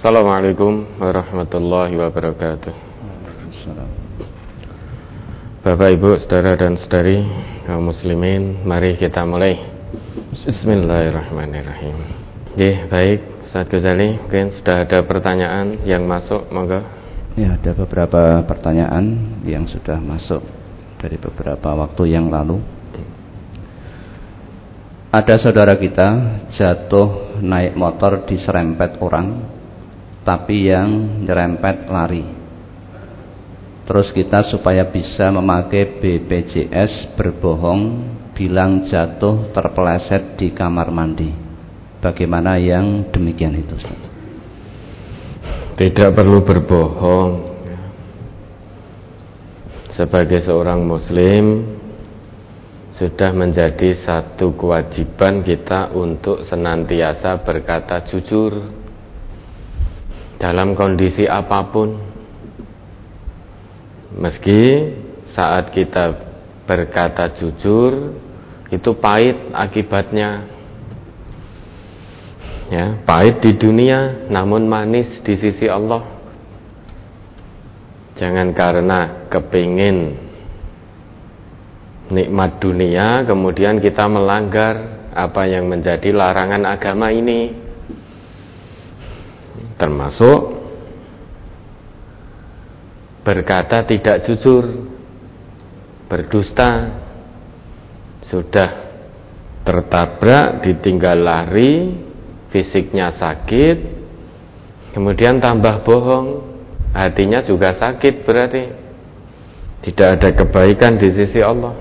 Assalamualaikum warahmatullahi wabarakatuh. Bapak, Ibu, saudara dan saudari kaum muslimin, mari kita mulai. Bismillahirrahmanirrahim. Baik, Ustaz Ghazali, mungkin sudah ada pertanyaan yang masuk, monggo. Ya, ada beberapa pertanyaan yang sudah masuk dari beberapa waktu yang lalu. Ada saudara kita jatuh naik motor diserempet orang, tapi yang nyerempet lari. Terus kita supaya bisa memakai BPJS berbohong, bilang jatuh terpeleset di kamar mandi. Bagaimana yang demikian itu, Ustaz? Tidak perlu berbohong. Sebagai seorang muslim, sudah menjadi satu kewajiban kita untuk senantiasa berkata jujur dalam kondisi apapun. Meski saat kita berkata jujur itu pahit akibatnya, ya, pahit di dunia namun manis di sisi Allah. Jangan karena kepingin nikmat dunia kemudian kita melanggar apa yang menjadi larangan agama ini, termasuk berkata tidak jujur, berdusta. Sudah tertabrak, ditinggal lari, fisiknya sakit, kemudian tambah bohong, hatinya juga sakit, berarti tidak ada kebaikan di sisi Allah.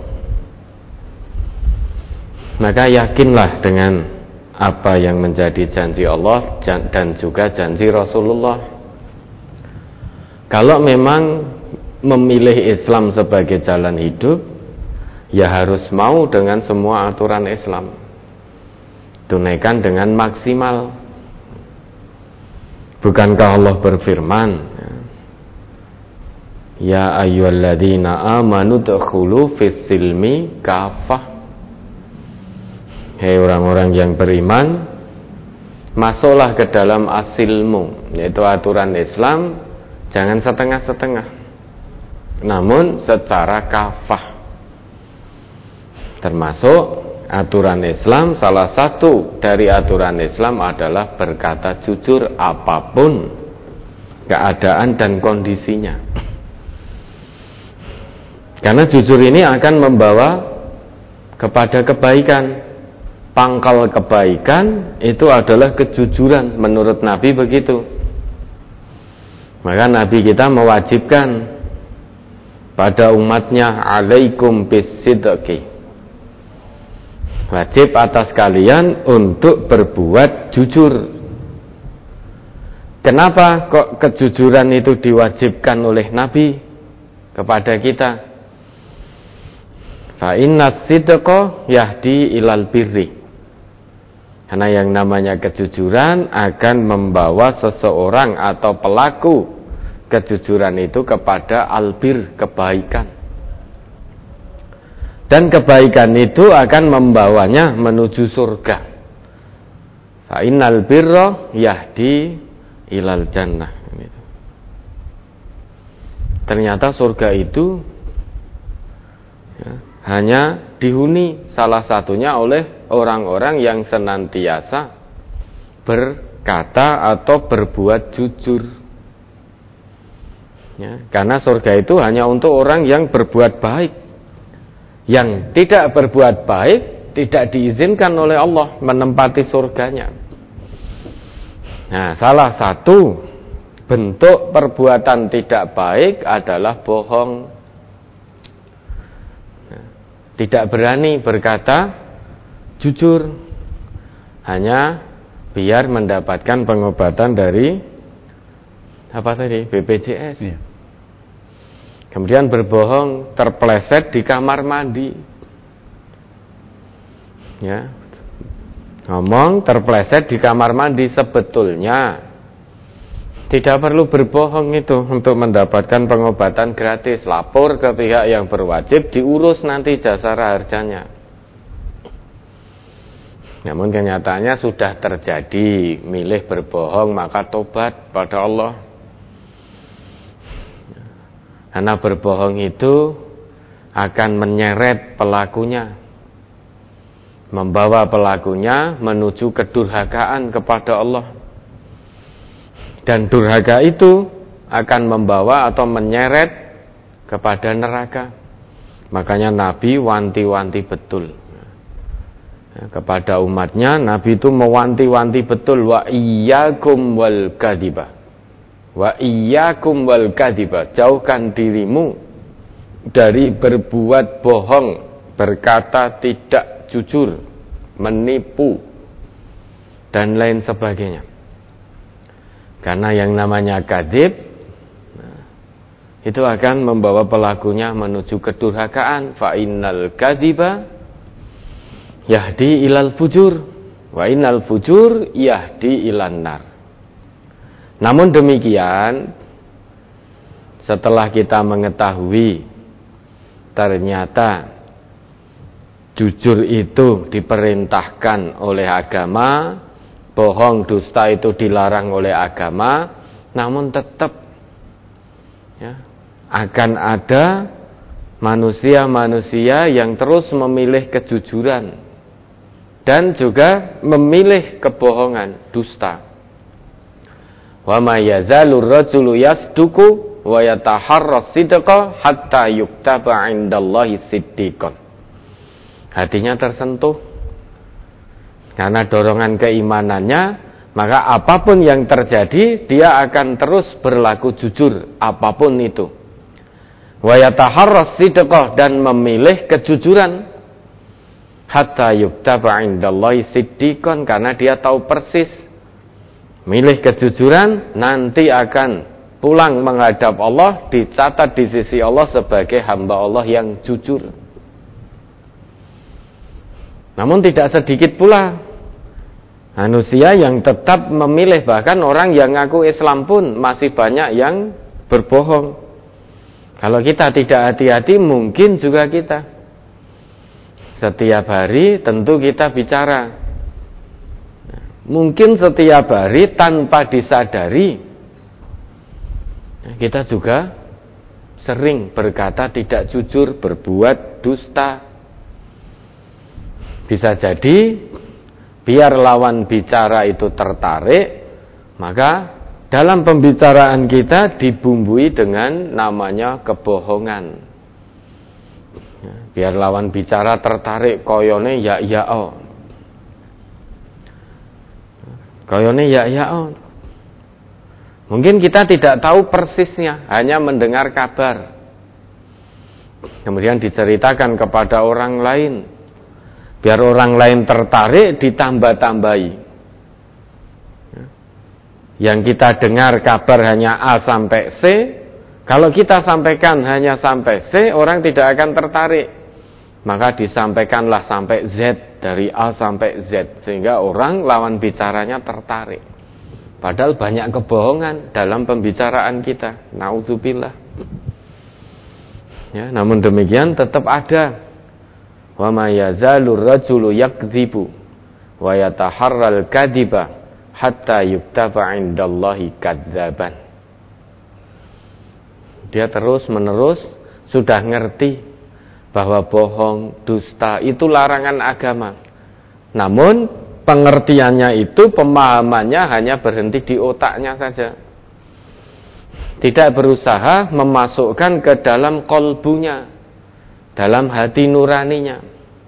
Maka yakinlah dengan apa yang menjadi janji Allah dan juga janji Rasulullah. Kalau memang memilih Islam sebagai jalan hidup, ya harus mau dengan semua aturan Islam, tunaikan dengan maksimal. Bukankah Allah berfirman, ya ayyuhalladzina amanu dkhulu fis-silmi kafah. Hei orang-orang yang beriman, masuklah ke dalam asilmu, yaitu aturan Islam, jangan setengah-setengah, namun secara kafah. Termasuk aturan Islam, salah satu dari aturan Islam adalah berkata jujur apapun keadaan dan kondisinya. Karena jujur ini akan membawa kepada kebaikan. Pangkal kebaikan itu adalah kejujuran, menurut Nabi begitu. Maka Nabi kita mewajibkan pada umatnya, alaikum bisidqi, wajib atas kalian untuk berbuat jujur. Kenapa kok kejujuran itu diwajibkan oleh Nabi kepada kita? Fa innas sidqa yahdi ilal birri. Karena yang namanya kejujuran akan membawa seseorang atau pelaku kejujuran itu kepada albir, kebaikan. Dan kebaikan itu akan membawanya menuju surga. Fa innal birra yahdi ilal jannah. Ternyata surga itu hanya dihuni salah satunya oleh orang-orang yang senantiasa berkata atau berbuat jujur, ya, karena surga itu hanya untuk orang yang berbuat baik. Yang tidak berbuat baik tidak diizinkan oleh Allah menempati surganya. Nah, salah satu bentuk perbuatan tidak baik adalah bohong. Tidak berani berkata jujur, hanya biar mendapatkan pengobatan dari apa tadi, BPJS. Ya. Kemudian berbohong, terpeleset di kamar mandi. Ya, ngomong terpeleset di kamar mandi, sebetulnya tidak perlu berbohong itu untuk mendapatkan pengobatan gratis. Lapor ke pihak yang berwajib, diurus nanti jasa harjanya. Namun kenyataannya sudah terjadi, milih berbohong maka tobat pada Allah. Karena berbohong itu akan menyeret pelakunya, membawa pelakunya menuju kedurhakaan kepada Allah. Dan durhaka itu akan membawa atau menyeret kepada neraka. Makanya Nabi wanti-wanti betul kepada umatnya. Nabi itu mewanti-wanti betul, wa iyyakum wal kadhiba, wa iyyakum wal kadhiba, jauhkan dirimu dari berbuat bohong, berkata tidak jujur, menipu dan lain sebagainya. Karena yang namanya kadzib itu akan membawa pelakunya menuju kedurhakaan. Fa innal kadziba yahdi ilal fujur wa innal fujur yahdi ilan nar. Namun demikian, setelah kita mengetahui ternyata jujur itu diperintahkan oleh agama, bohong dusta itu dilarang oleh agama, namun tetap akan ada manusia-manusia yang terus memilih kejujuran dan juga memilih kebohongan, dusta. Wa ma yazalur rajulu yasduqu wa yataharras sidqa hatta yuktaba 'indallahi siddiqan. Hatinya tersentuh karena dorongan keimanannya, maka apapun yang terjadi dia akan terus berlaku jujur apapun itu. Wa yataharras sidqah, dan memilih kejujuran, hatta yuktaba 'indallahi siddiqan, karena dia tahu persis milih kejujuran nanti akan pulang menghadap Allah, dicatat di sisi Allah sebagai hamba Allah yang jujur. Namun tidak sedikit pula manusia yang tetap memilih, bahkan orang yang ngaku Islam pun masih banyak yang berbohong. Kalau kita tidak hati-hati, mungkin juga kita setiap hari tentu kita bicara. Mungkin setiap hari tanpa disadari kita juga sering berkata tidak jujur, berbuat dusta. Bisa jadi biar lawan bicara itu tertarik, maka dalam pembicaraan kita dibumbui dengan namanya kebohongan. Biar lawan bicara tertarik, koyone ya-ya-o. Koyone ya-ya-o. Mungkin kita tidak tahu persisnya, hanya mendengar kabar. Kemudian diceritakan kepada orang lain. Biar orang lain tertarik, ditambah-tambahi. Yang kita dengar kabar hanya A sampai C, kalau kita sampaikan hanya sampai C, orang tidak akan tertarik. Maka disampaikanlah sampai Z, dari A sampai Z, sehingga orang lawan bicaranya tertarik. Padahal banyak kebohongan dalam pembicaraan kita. Nauzubillah. Ya, namun demikian tetap ada. Wa ma yazalur rajulu yakdzibu wa yataharral kadziba hatta yuktaba 'indallahi kadzaban. Dia terus menerus sudah ngerti bahwa bohong, dusta itu larangan agama. Namun pengertiannya itu, pemahamannya hanya berhenti di otaknya saja. Tidak berusaha memasukkan ke dalam kolbunya, dalam hati nuraninya.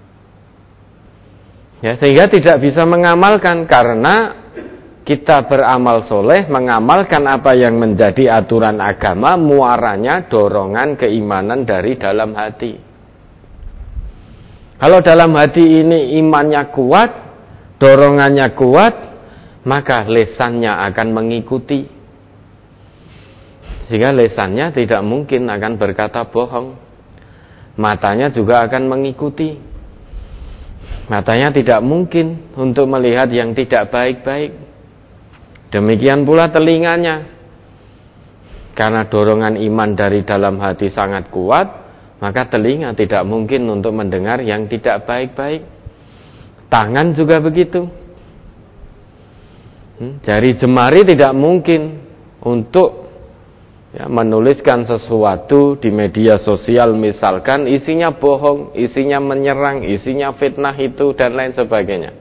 Ya, sehingga tidak bisa mengamalkan, karena kita beramal soleh, mengamalkan apa yang menjadi aturan agama, muaranya dorongan keimanan dari dalam hati. Kalau dalam hati ini imannya kuat, dorongannya kuat, maka lesannya akan mengikuti. Sehingga lesannya tidak mungkin akan berkata bohong. Matanya juga akan mengikuti. Matanya tidak mungkin untuk melihat yang tidak baik-baik. Demikian pula telinganya. Karena dorongan iman dari dalam hati sangat kuat, maka telinga tidak mungkin untuk mendengar yang tidak baik-baik. Tangan juga begitu. Jari jemari tidak mungkin untuk menuliskan sesuatu di media sosial, misalkan isinya bohong, isinya menyerang, isinya fitnah itu dan lain sebagainya.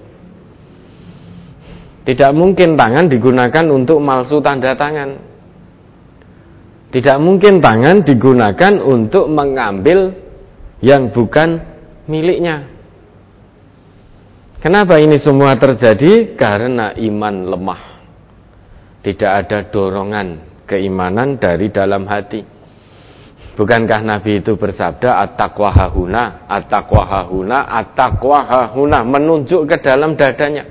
Tidak mungkin tangan digunakan untuk malsu tanda tangan. Tidak mungkin tangan digunakan untuk mengambil yang bukan miliknya. Kenapa ini semua terjadi? Karena iman lemah. Tidak ada dorongan keimanan dari dalam hati. Bukankah Nabi itu bersabda, at-taqwa hahuna, at-taqwa hahuna, at-taqwa hahuna, menunjuk ke dalam dadanya.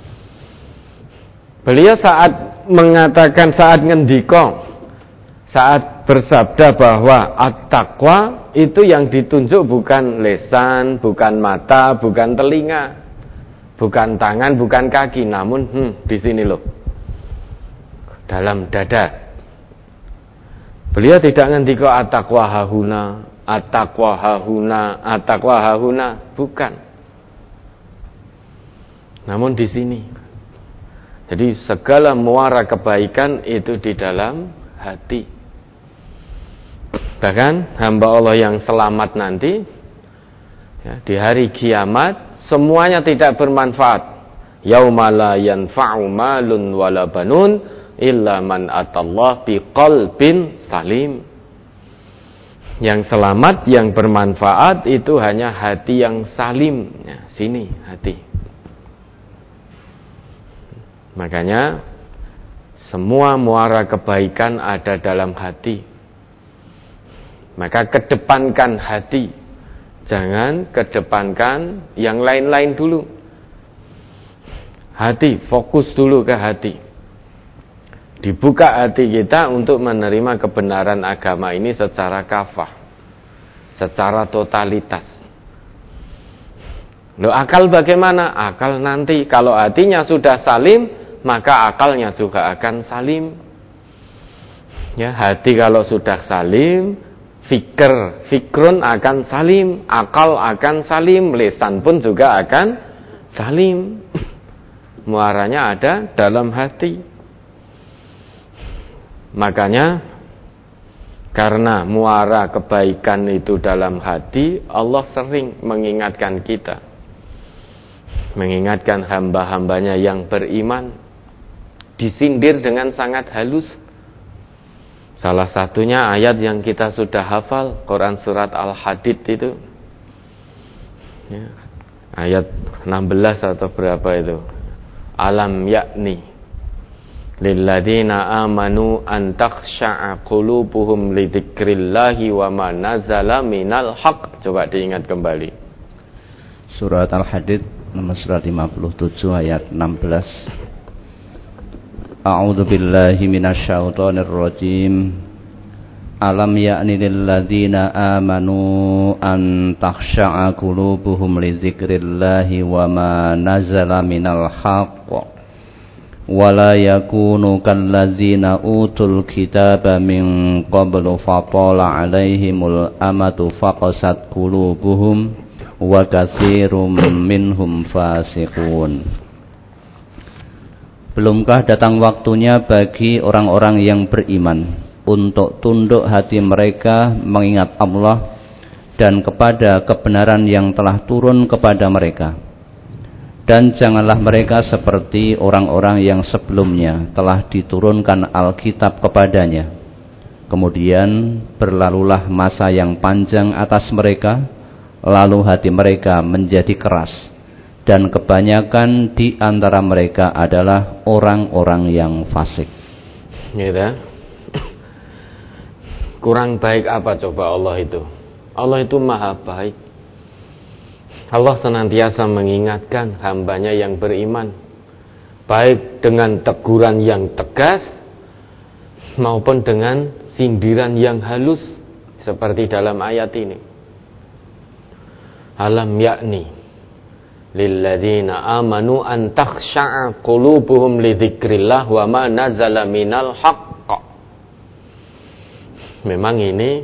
Beliau saat mengatakan, saat ngendika, saat bersabda bahwa at-taqwa itu yang ditunjuk bukan lesan, bukan mata, bukan telinga, bukan tangan, bukan kaki, namun di sini loh, dalam dada. Beliau tidak ngendika at-taqwa hahuna, at-taqwa hahuna, at-taqwa hahuna, bukan. Namun di sini. Jadi segala muara kebaikan itu di dalam hati. Bahkan hamba Allah yang selamat nanti, di hari kiamat, semuanya tidak bermanfaat. Yauma la yanfa'u malun wala banun illa man atallah biqalbin salim. Yang selamat, yang bermanfaat itu hanya hati yang salim. Sini hati. Makanya semua muara kebaikan ada dalam hati. Maka kedepankan hati. Jangan kedepankan yang lain-lain dulu. Hati, fokus dulu ke hati. Dibuka hati kita untuk menerima kebenaran agama ini secara kafah, secara totalitas. Loh, akal bagaimana? Akal nanti kalau hatinya sudah salim, maka akalnya juga akan salim. Ya, hati kalau sudah salim, fikrun akan salim, akal akan salim, lisan pun juga akan salim. Muaranya ada dalam hati. Makanya karena muara kebaikan itu dalam hati, Allah sering mengingatkan kita, mengingatkan hamba-hambanya yang beriman, disindir dengan sangat halus. Salah satunya ayat yang kita sudah hafal, Quran surat Al-Hadid itu, ayat 16 atau berapa itu, alam yakni lilladzina amanu an takhsha'a qulubuhum li dzikrillahi wa ma nazala minal haqq. Coba diingat kembali. Surat Al-Hadid nomor surat 57 ayat 16. A'udzu billahi minasyaitonir rajim. Alam ya'ni lil ladzina amanu an takhsha'a qulubuhum li dzikrillahi wa ma nazala minal haqq wa la yakunu kal ladzina utul kitaba min qablu fatala 'alaihimul amatu faqasat qulubuhum wa katsirum minhum fasiqun. Belumkah datang waktunya bagi orang-orang yang beriman untuk tunduk hati mereka mengingat Allah dan kepada kebenaran yang telah turun kepada mereka. Dan janganlah mereka seperti orang-orang yang sebelumnya telah diturunkan Alkitab kepadanya. Kemudian berlalulah masa yang panjang atas mereka, lalu hati mereka menjadi keras. Dan kebanyakan di antara mereka adalah orang-orang yang fasik. Gitu. Kurang baik apa coba Allah itu? Allah itu maha baik. Allah senantiasa mengingatkan hambanya yang beriman, baik dengan teguran yang tegas maupun dengan sindiran yang halus, seperti dalam ayat ini. Alam yakni lilladzina amanu an takhsha'a qulubuhum li dzikrillah wa ma nazala minal haqq. Memang ini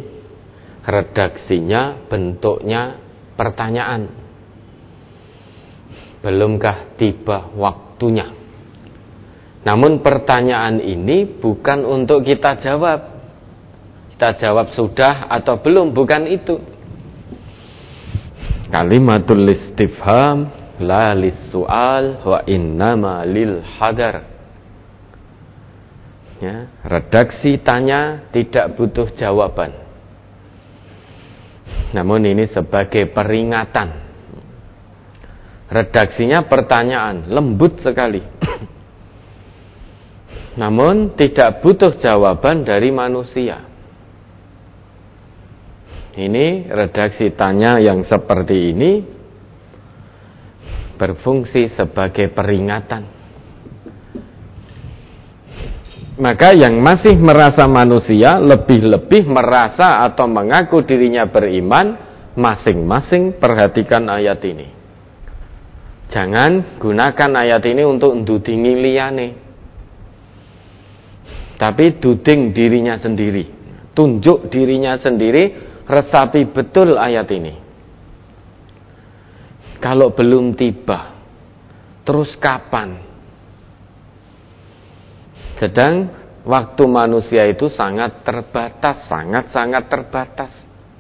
redaksinya bentuknya pertanyaan. Belumkah tiba waktunya? Namun pertanyaan ini bukan untuk kita jawab. Kita jawab sudah atau belum, bukan itu. Kalimatul istifham la lis-su'al wa innama lil hadar. Ya, redaksi tanya tidak butuh jawaban. Namun ini sebagai peringatan. Redaksinya pertanyaan, lembut sekali. Namun tidak butuh jawaban dari manusia. Ini redaksi tanya yang seperti ini berfungsi sebagai peringatan. Maka yang masih merasa manusia lebih-lebih merasa atau mengaku dirinya beriman, masing-masing perhatikan ayat ini. Jangan gunakan ayat ini untuk ndudingi liyane. Tapi duding dirinya sendiri. Tunjuk dirinya sendiri, resapi betul ayat ini. Kalau belum tiba, terus kapan? Sedang waktu manusia itu sangat terbatas, sangat-sangat terbatas.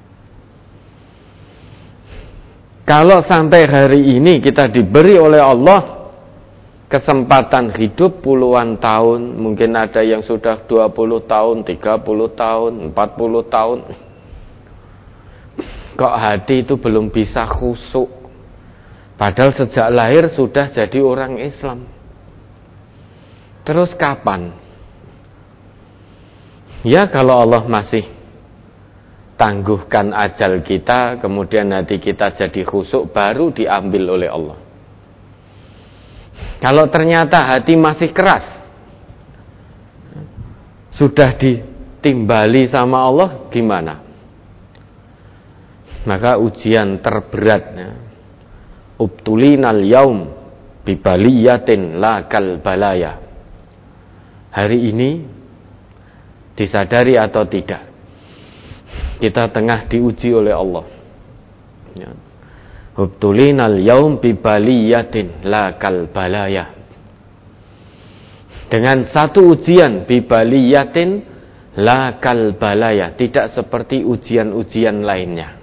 Kalau sampai hari ini kita diberi oleh Allah kesempatan hidup puluhan tahun, mungkin ada yang sudah 20 tahun, 30 tahun, 40 tahun. Kok hati itu belum bisa khusyuk? Padahal sejak lahir sudah jadi orang Islam. Terus kapan? Ya kalau Allah masih tangguhkan ajal kita, kemudian hati kita jadi khusyuk, baru diambil oleh Allah. Kalau ternyata hati masih keras, sudah ditimbali sama Allah, gimana? Maka ujian terberatnya, ubtulinal yaum bibaliyatin la kal balaya. Hari ini disadari atau tidak, kita tengah diuji oleh Allah. Ya. Ubtulinal yaum bibaliyatin la kal balaya. Dengan satu ujian bibaliyatin la kal balaya, tidak seperti ujian-ujian lainnya.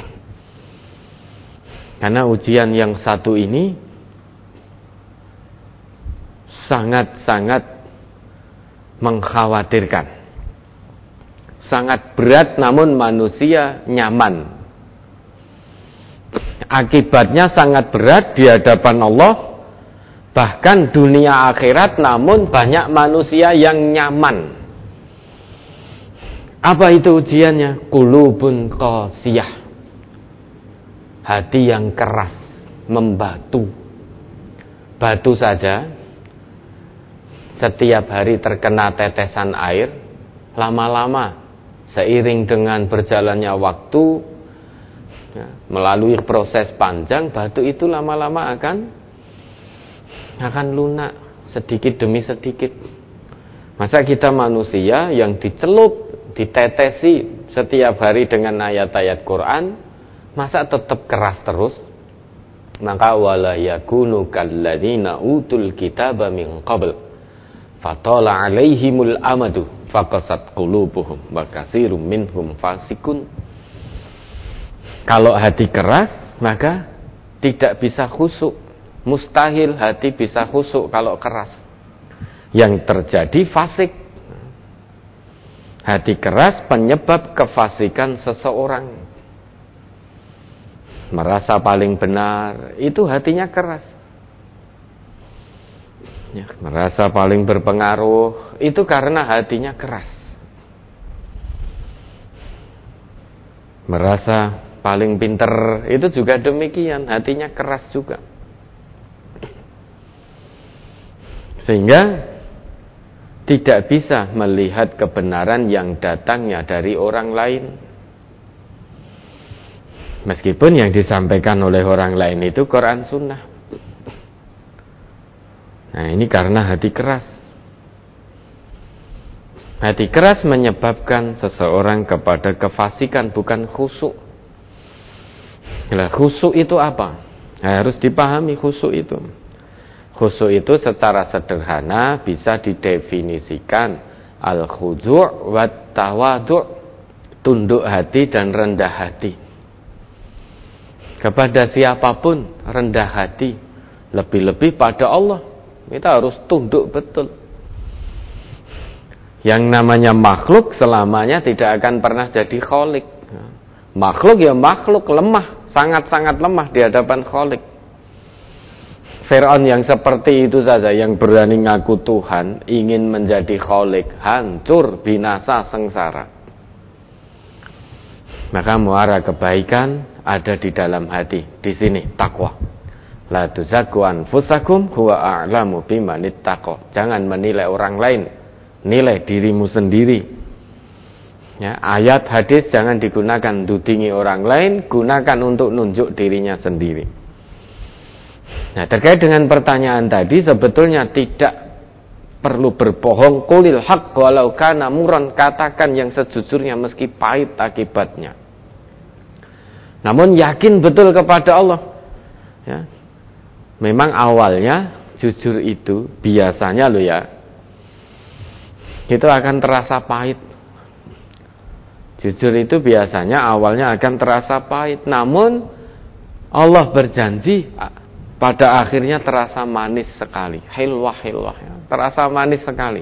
Karena ujian yang satu ini sangat-sangat mengkhawatirkan, sangat berat, namun manusia nyaman. Akibatnya sangat berat di hadapan Allah, bahkan dunia akhirat, namun banyak manusia yang nyaman. Apa itu ujiannya? Qulubun qasiyah, hati yang keras, membatu. Batu saja setiap hari terkena tetesan air, lama-lama seiring dengan berjalannya waktu, ya, melalui proses panjang, batu itu lama-lama akan lunak sedikit demi sedikit. Masa kita manusia yang dicelup, ditetesi setiap hari dengan ayat-ayat Quran, masa tetap keras terus? Maka wala yakunu kalladzina utul kitaba min qabl fatala alaihimul amadu faqasat qulubuhum wa katsirum minhum fasikun. Kalau hati keras, maka tidak bisa khusyuk. Mustahil hati bisa khusyuk kalau keras. Yang terjadi fasik. Hati keras penyebab kefasikan seseorang. Merasa paling benar, itu hatinya keras. Ya, merasa paling berpengaruh, itu karena hatinya keras. Merasa paling pinter, itu juga demikian, hatinya keras juga. Sehingga tidak bisa melihat kebenaran yang datangnya dari orang lain. Meskipun yang disampaikan oleh orang lain itu Quran Sunnah. Nah, ini karena hati keras. Hati keras menyebabkan seseorang kepada kefasikan, bukan khusyuk. Nah, khusyuk itu apa? Harus dipahami khusyuk itu. Khusyuk itu secara sederhana bisa didefinisikan al-khudu' wat tawadhu', tunduk hati dan rendah hati. Kepada siapapun rendah hati, lebih-lebih pada Allah. Kita harus tunduk betul. Yang namanya makhluk selamanya tidak akan pernah jadi khalik. Makhluk ya makhluk, lemah, sangat-sangat lemah di hadapan khalik. Fir'aun yang seperti itu saja, yang berani ngaku Tuhan, ingin menjadi khalik, hancur, binasa, sengsara. Maka muara kebaikan ada di dalam hati. Di sini takwa. La tuzakku anfusakum huwa a'lamu bimanittaqa. Jangan menilai orang lain, nilai dirimu sendiri. Ya, ayat hadis jangan digunakan dudingi orang lain, gunakan untuk nunjuk dirinya sendiri. Nah, terkait dengan pertanyaan tadi, sebetulnya tidak perlu berbohong. Qulil haqq walau kana murran, katakan yang sejujurnya meski pahit akibatnya. Namun yakin betul kepada Allah. Ya. Memang awalnya jujur itu biasanya loh ya, itu akan terasa pahit. Jujur itu biasanya awalnya akan terasa pahit, namun Allah berjanji pada akhirnya terasa manis sekali. Hilwah, ya. Terasa manis sekali.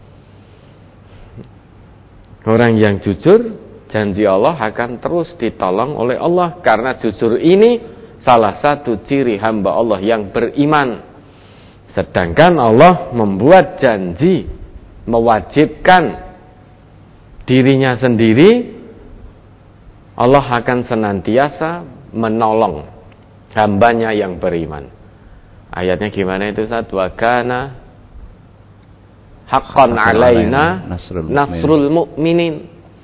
Orang yang jujur, janji Allah akan terus ditolong oleh Allah, karena jujur ini salah satu ciri hamba Allah yang beriman. Sedangkan Allah membuat janji, mewajibkan dirinya sendiri, Allah akan senantiasa menolong hambanya yang beriman. Ayatnya gimana itu Ustaz? Wa kana haqqan alaina nasrul mu'minin.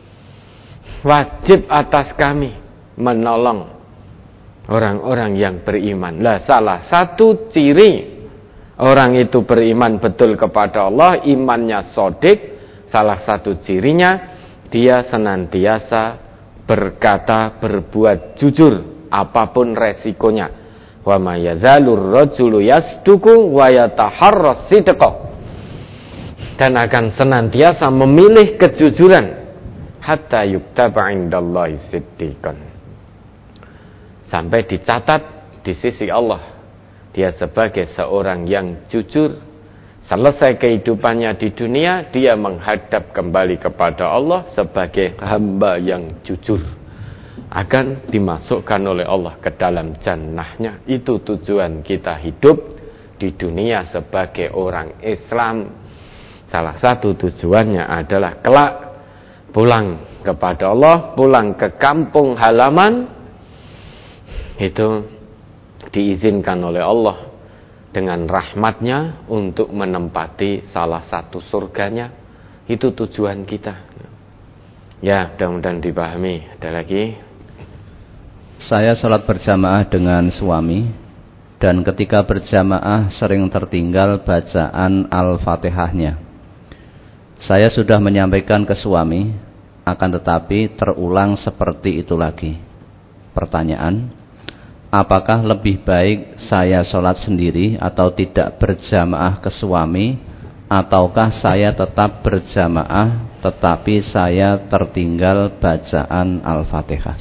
Wajib atas kami menolong orang-orang yang beriman. Lah, salah satu ciri orang itu beriman betul kepada Allah, imannya shadiq, salah satu cirinya dia senantiasa berkata, berbuat jujur apapun resikonya. Wa may yazalur rajulu yasduqu wa yataharras sidqa, dan akan senantiasa memilih kejujuran hatta yuktaba indallahi siddiqan, sampai dicatat di sisi Allah dia sebagai seorang yang jujur. Selesai kehidupannya di dunia, dia menghadap kembali kepada Allah sebagai hamba yang jujur, akan dimasukkan oleh Allah ke dalam jannahnya. Itu tujuan kita hidup di dunia sebagai orang Islam. Salah satu tujuannya adalah kelak pulang kepada Allah, pulang ke kampung halaman, itu diizinkan oleh Allah dengan rahmatnya untuk menempati salah satu surganya. Itu tujuan kita. Ya, mudah-mudahan dipahami. Ada lagi? Saya sholat berjamaah dengan suami, dan ketika berjamaah sering tertinggal bacaan Al-Fatihahnya. Saya sudah menyampaikan ke suami, akan tetapi terulang seperti itu lagi. Pertanyaan, apakah lebih baik saya sholat sendiri atau tidak berjamaah ke suami, ataukah saya tetap berjamaah tetapi saya tertinggal bacaan Al-Fatihah?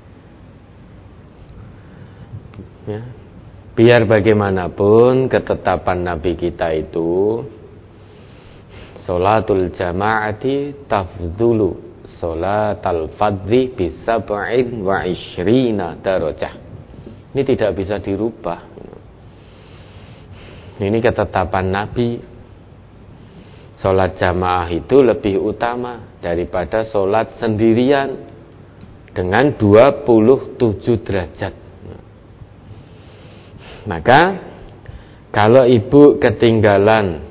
Ya, biar bagaimanapun ketetapan Nabi kita itu, sholatul jama'ati tafdhulu sholatal fadzi bisab'in wa ishrina darajah. Ini tidak bisa dirubah. Ini ketetapan Nabi. Sholat jamaah itu lebih utama daripada sholat sendirian dengan 27 derajat. Maka kalau ibu ketinggalan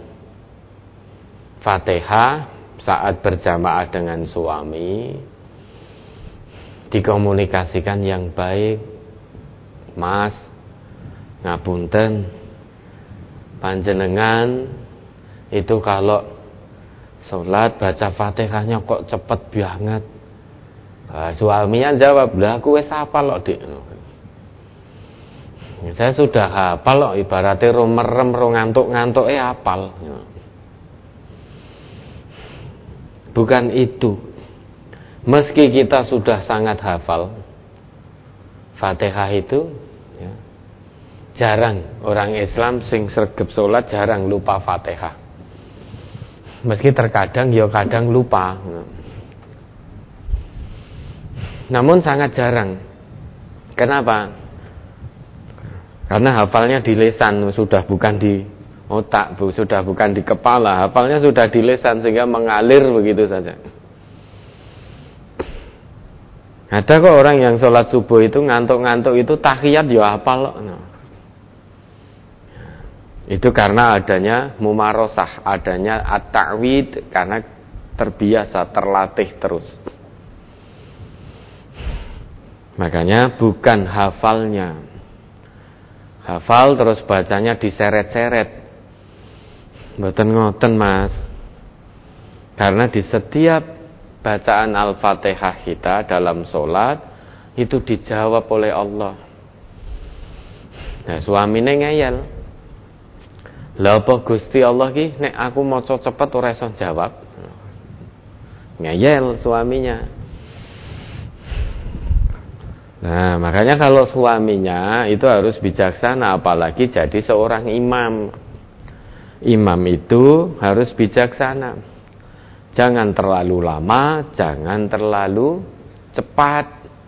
Fatihah saat berjamaah dengan suami, dikomunikasikan yang baik. Mas, ngapunten, panjenengan itu kalau sholat baca Fatihahnya kok cepet banget. Suaminya jawab, lah aku wis hafal kok Dik. Saya sudah hafal kok, ibaratnya merem ngantuk-ngantuk hafal. Bukan itu. Meski kita sudah sangat hafal Fatihah itu, ya, jarang orang Islam sing sregep salat jarang lupa Fatihah. Meski terkadang ya kadang lupa. Namun sangat jarang. Kenapa? Karena hafalnya di lisan, sudah bukan di otak, sudah bukan di kepala. Hafalnya sudah di lisan sehingga mengalir begitu saja. Ada kok orang yang sholat subuh itu ngantuk-ngantuk itu tahiyat ya hafal. Itu karena adanya mumarosah, adanya at-ta'wid, karena terbiasa, terlatih terus. Makanya bukan hafalnya. Hafal terus bacanya diseret-seret. Mboten ngoten, Mas. Karena di setiap bacaan Al-Fatihah kita dalam sholat itu dijawab oleh Allah. Nah, suamine ngeyel. Lha apa Gusti Allah ki nek aku maca cepet ora iso jawab. Ngeyel suaminya. Nah, makanya kalau suaminya itu harus bijaksana, apalagi jadi seorang imam. Imam itu harus bijaksana. Jangan terlalu lama, jangan terlalu cepat.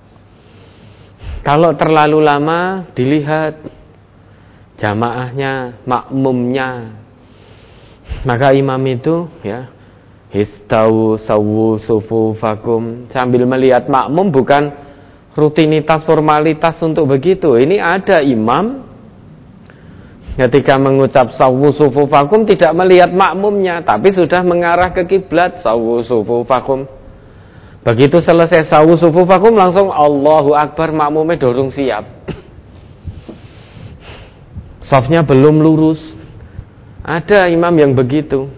Kalau terlalu lama, dilihat jamaahnya, makmumnya. Maka imam itu, ya, histau sawu sufufakum, sambil melihat makmum, bukan rutinitas formalitas untuk begitu. Ini ada imam ketika mengucap sawu sufufakum tidak melihat makmumnya, tapi sudah mengarah ke kiblat, sawu sufufakum. Begitu selesai sawu sufufakum langsung Allahu Akbar, makmumnya dorong siap. Safnya belum lurus. Ada imam yang begitu.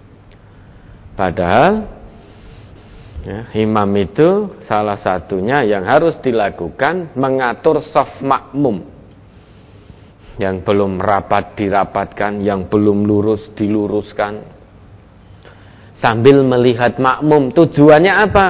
Padahal ya, imam itu salah satunya yang harus dilakukan mengatur saf makmum. Yang belum rapat dirapatkan, yang belum lurus diluruskan. Sambil melihat makmum, tujuannya apa?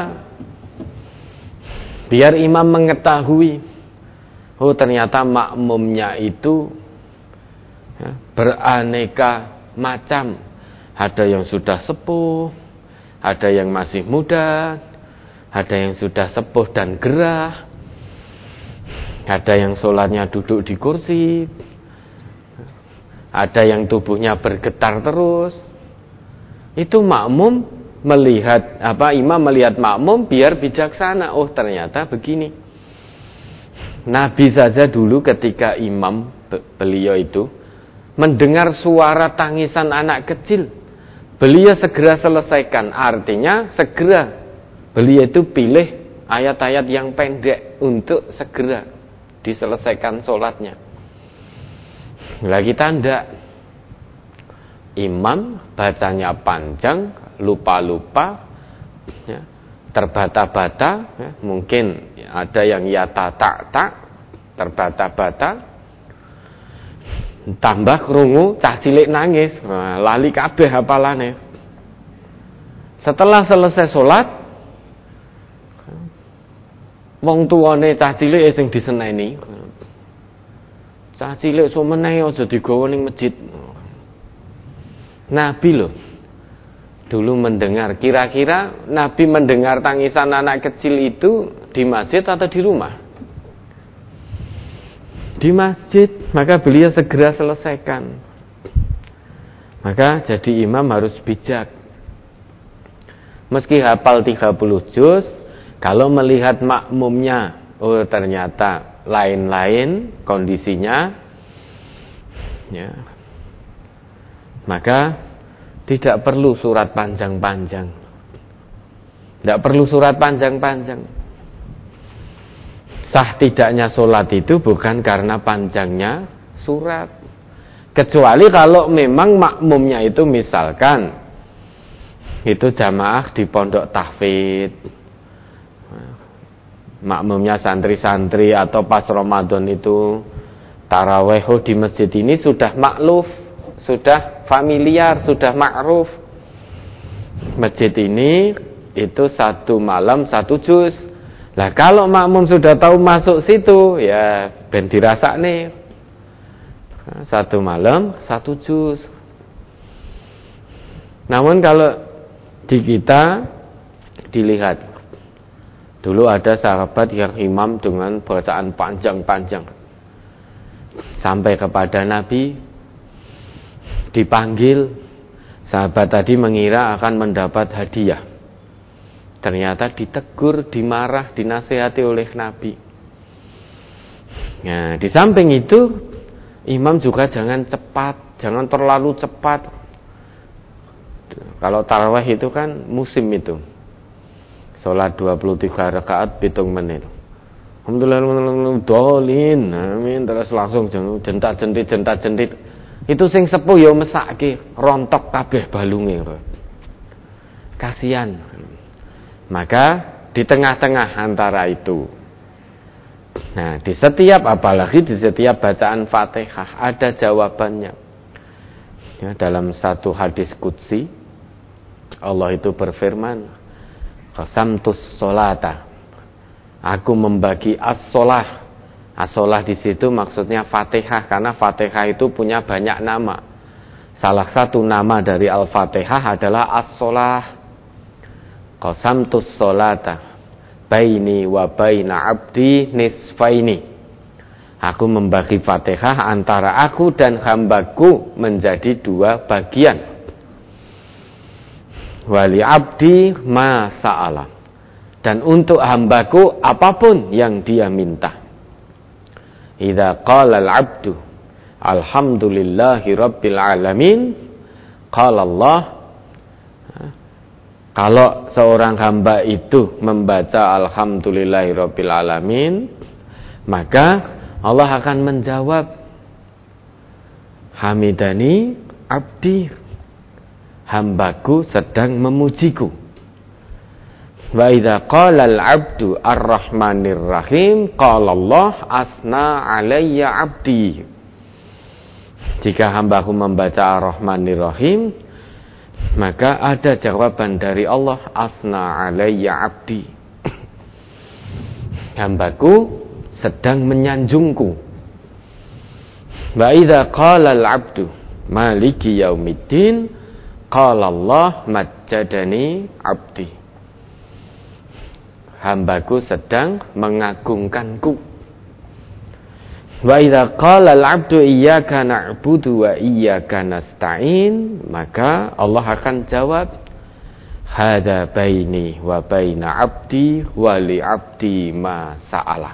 Biar imam mengetahui, oh ternyata makmumnya itu ya, beraneka macam. Ada yang sudah sepuh, ada yang masih muda, ada yang sudah sepuh dan gerah, ada yang sholatnya duduk di kursi, ada yang tubuhnya bergetar terus. Itu makmum melihat, imam melihat makmum biar bijaksana. Oh ternyata begini. Nabi saja dulu ketika imam beliau itu mendengar suara tangisan anak kecil, beliau segera selesaikan. Artinya segera beliau itu pilih ayat-ayat yang pendek untuk segera diselesaikan sholatnya. Lah kita ndak. Imam bacanya panjang, lupa-lupa, ya, terbata-bata, ya, mungkin ada yang ya tak terbata-bata, tambah krungu cah cilik nangis, lali kabeh hafalane. Setelah selesai sholat, wong tuwane cah cilik sing diseneni, cah cilik sumeneh aja digawa ning masjid. Nabi loh dulu mendengar, kira-kira Nabi mendengar tangisan anak kecil itu di masjid atau di rumah? Di masjid, maka beliau segera selesaikan. Maka jadi imam harus bijak. Meski hafal 30 juz, kalau melihat makmumnya, oh ternyata lain-lain kondisinya, ya, maka tidak perlu surat panjang-panjang. Tidak perlu surat panjang-panjang. Sah tidaknya sholat itu bukan karena panjangnya surat. Kecuali kalau memang makmumnya itu misalkan itu jamaah di pondok tahfidz, makmumnya santri-santri, atau pas Ramadan itu tarawih di masjid ini sudah makluf, sudah familiar, sudah ma'ruf. Masjid ini itu 1 malam 1 juz. Lah kalau makmum sudah tahu masuk situ, ya ben dirasakne. 1 malam 1 juz. Namun kalau di kita dilihat, dulu ada sahabat yang imam dengan bacaan panjang-panjang sampai kepada Nabi, dipanggil. Sahabat tadi mengira akan mendapat hadiah, ternyata ditegur, dimarah, dinasihati oleh Nabi. Nah, di samping itu imam juga jangan cepat, jangan terlalu cepat. Kalau tarawih itu kan musim itu, sholat 23 rakaat 7 menit. Alhamdulillah dolin, amin, terus langsung jentat-jentit. Itu sing sepuh ya mesake, rontok kabeh balunge. Kasihan. Maka di tengah-tengah antara itu. Nah, di setiap, apalagi di setiap bacaan Fatihah ada jawabannya. Ya, dalam satu hadis qudsi Allah itu berfirman, qasamtus sholata, aku membagi as-sholah. As-sholah di situ maksudnya Fatihah, karena Fatihah itu punya banyak nama. Salah satu nama dari Al-Fatihah adalah as-sholah. Qasamtus sholata baini wa baina abdi nisfaini. Aku membagi Fatihah antara aku dan hambaku menjadi 2 bagian. Wali abdi ma sa'ala, dan untuk hambaku apapun yang dia minta. Idza qala al-'abdu alhamdulillahi rabbil alamin, qala Allah, kalau seorang hamba itu membaca alhamdulillahi rabbil alamin, maka Allah akan menjawab, hamidani abdi, hambaku sedang memujiku. Wa idza qala al-'abdu ar-rahmanir rahim, qala Allah asna alayya abdi. Jika hambaku membaca ar-rahmanir rahim, maka ada jawaban dari Allah, asna alayya abdi, hambaku sedang menyanjungku. Wa idza qala al-'abdu maliki yaumiddin, qala Allah majjadani abdi, hambaku sedang mengagungkanku. Wa idza qala al-'abdu iyyaka na'budu wa iyyaka nasta'in, maka Allah akan jawab, hadza baini wa baina abdi wa li abdi ma sa'ala.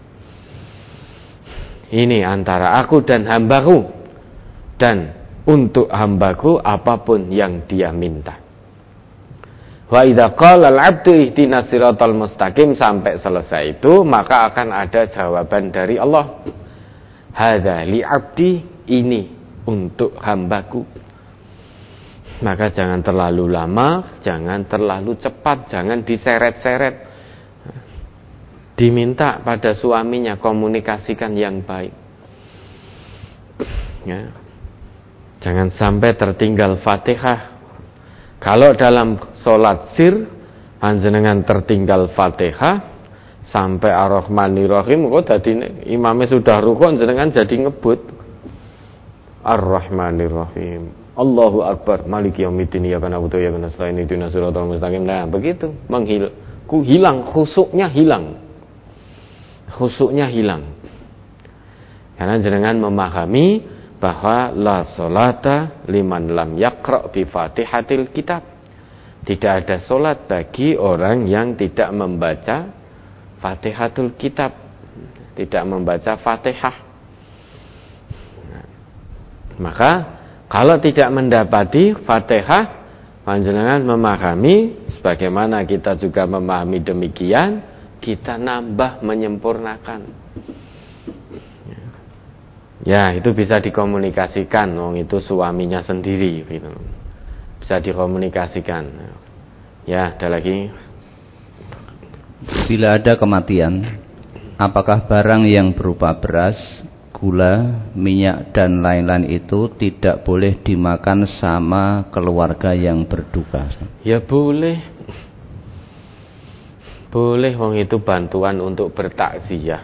Ini antara aku dan hambaku, dan untuk hambaku apapun yang dia minta. Wa idza qala al-'abdu ihdinas siratal mustaqim, sampai selesai itu maka akan ada jawaban dari Allah, hadza li abdi, ini untuk hambaku. Maka jangan terlalu lama, jangan terlalu cepat, jangan diseret-seret. Diminta pada suaminya, komunikasikan yang baik. Ya. Jangan sampai tertinggal Fatihah. Kalau dalam sholat sir panjenengan tertinggal Fatihah sampai Ar-Rahmanir Rahim, kok dadi imamnya sudah rukuk jenengan jadi ngebut Ar-Rahmanir Rahim, Allahu Akbar, Maliki yaumiddin, iyyaka na'budu wa iyyaka nasta'in, ihdinas siratal mustaqim. Nah, begitu hilang khusyuknya, karena jenengan memahami bahwa la sholata liman lam yaqra' bi Fatihatil kitab. Tidak ada solat bagi orang yang tidak membaca Fatihatul kitab, tidak membaca Fatihah. Maka kalau tidak mendapati Fatihah, panjenengan memahami sebagaimana kita juga memahami demikian, kita nambah, menyempurnakan. Ya, itu bisa dikomunikasikan, wong itu suaminya sendiri gitu. Bisa dikomunikasikan. Ya, ada lagi. Bila ada kematian, apakah barang yang berupa beras, gula, minyak dan lain-lain itu tidak boleh dimakan sama keluarga yang berduka? Ya boleh. Boleh, wong itu bantuan untuk bertakziah.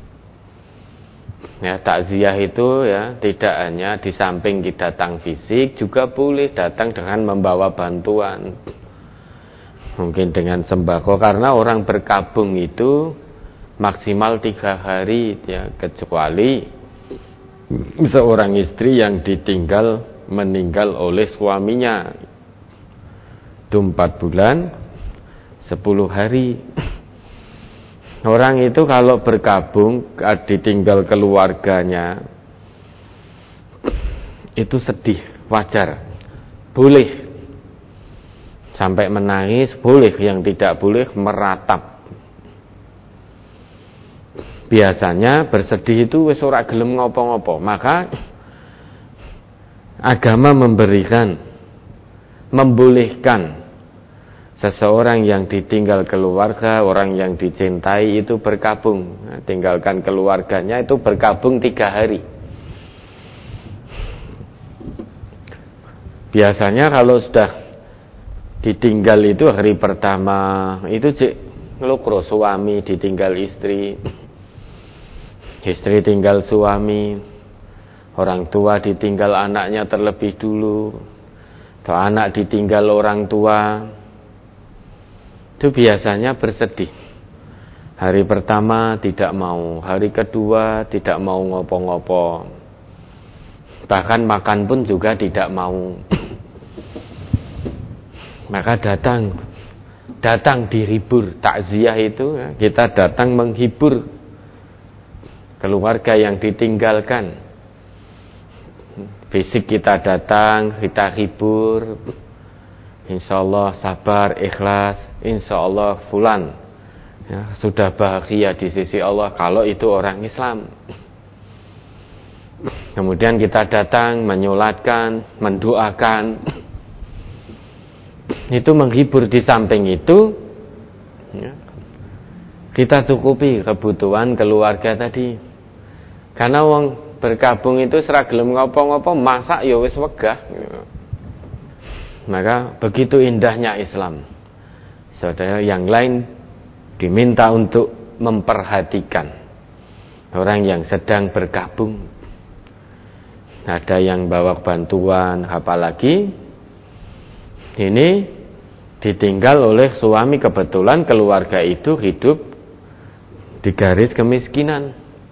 Ya, takziah itu ya tidak hanya di samping kita datang fisik, juga boleh datang dengan membawa bantuan. Mungkin dengan sembako, karena orang berkabung itu maksimal 3 hari ya, kecuali seorang istri yang meninggal oleh suaminya. Itu 4 bulan 10 hari. Orang itu kalau berkabung ditinggal keluarganya itu sedih, wajar, boleh sampai menangis, boleh. Yang tidak boleh meratap. Biasanya bersedih itu wis ora gelem ngopo-ngopo. Maka agama membolehkan seseorang yang ditinggal keluarga, orang yang dicintai itu berkabung. Tinggalkan keluarganya itu berkabung 3 hari. Biasanya kalau sudah ditinggal itu hari pertama itu ngelukro, suami ditinggal istri, istri tinggal suami, orang tua ditinggal anaknya terlebih dulu, atau anak ditinggal orang tua. Itu biasanya bersedih. Hari pertama tidak mau, hari kedua tidak mau ngopo-ngopo, bahkan makan pun juga tidak mau. Maka datang dihibur. Takziah itu ya, kita datang menghibur keluarga yang ditinggalkan. Fisik kita datang, kita hibur, insyaallah sabar, ikhlas, insyaallah fulan ya, sudah bahagia di sisi Allah kalau itu orang Islam. Kemudian kita datang menyolatkan, mendoakan, itu menghibur. Di samping itu ya, kita cukupi kebutuhan keluarga tadi. Karena wong berkabung itu seragam ngopo-ngopo, masak ya wis wegah. Maka begitu indahnya Islam. Saudara yang lain diminta untuk memperhatikan orang yang sedang berkabung. Ada yang bawa bantuan, apalagi ini ditinggal oleh suami, kebetulan keluarga itu hidup di garis kemiskinan.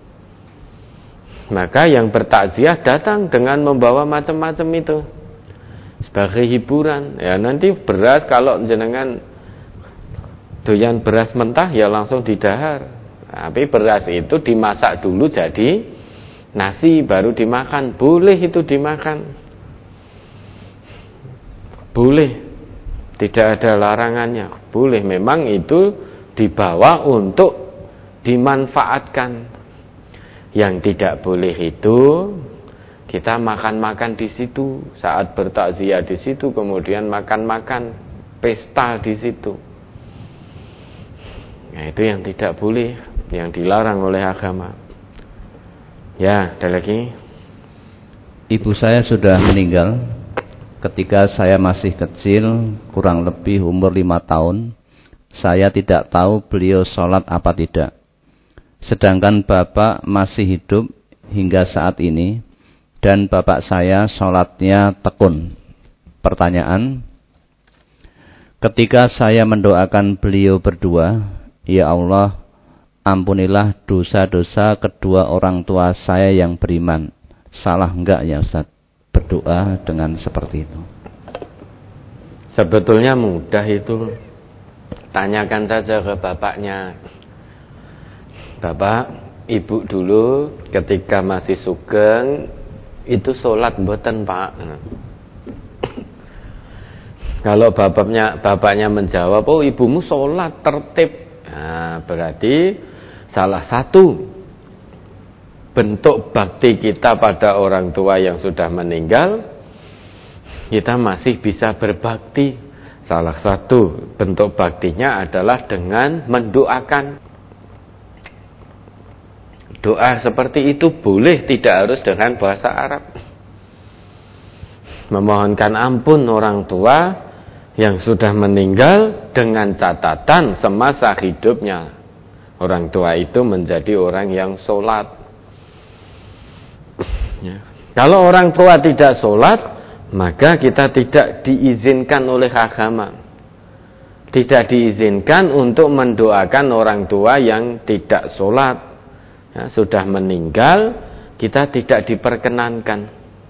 Maka yang bertakziah datang dengan membawa macam-macam itu sebagai hiburan. Ya nanti beras, kalau jenengan doyan beras mentah ya langsung didahar. Tapi beras itu dimasak dulu jadi nasi baru dimakan. Boleh itu dimakan. Boleh. Tidak ada larangannya. Boleh, memang itu dibawa untuk dimanfaatkan. Yang tidak boleh itu kita makan-makan di situ, saat bertakziah di situ, kemudian makan-makan pesta di situ. Nah, itu yang tidak boleh, yang dilarang oleh agama. Ya, ada lagi. Ibu saya sudah meninggal ketika saya masih kecil, kurang lebih umur 5 tahun. Saya tidak tahu beliau sholat apa tidak. Sedangkan bapak masih hidup hingga saat ini, dan bapak saya sholatnya tekun. Pertanyaan, ketika saya mendoakan beliau berdua, ya Allah, ampunilah dosa-dosa kedua orang tua saya yang beriman. Salah enggak ya Ustaz berdoa dengan seperti itu? Sebetulnya mudah itu. Tanyakan saja ke bapaknya. Bapak, ibu dulu ketika masih sugeng itu sholat mboten Pak. Kalau bapaknya menjawab, oh ibumu sholat tertib, nah, berarti salah satu bentuk bakti kita pada orang tua yang sudah meninggal, kita masih bisa berbakti. Salah satu bentuk baktinya adalah dengan mendoakan. Doa seperti itu boleh, tidak harus dengan bahasa Arab. Memohonkan ampun orang tua yang sudah meninggal dengan catatan semasa hidupnya orang tua itu menjadi orang yang sholat. Ya. Kalau orang tua tidak sholat, maka kita tidak diizinkan oleh agama. Tidak diizinkan untuk mendoakan orang tua yang tidak sholat. Ya, sudah meninggal, kita tidak diperkenankan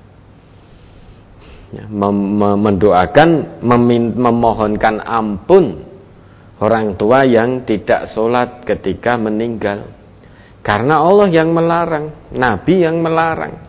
ya, mendoakan, memohonkan ampun orang tua yang tidak sholat ketika meninggal. Karena Allah yang melarang, Nabi yang melarang.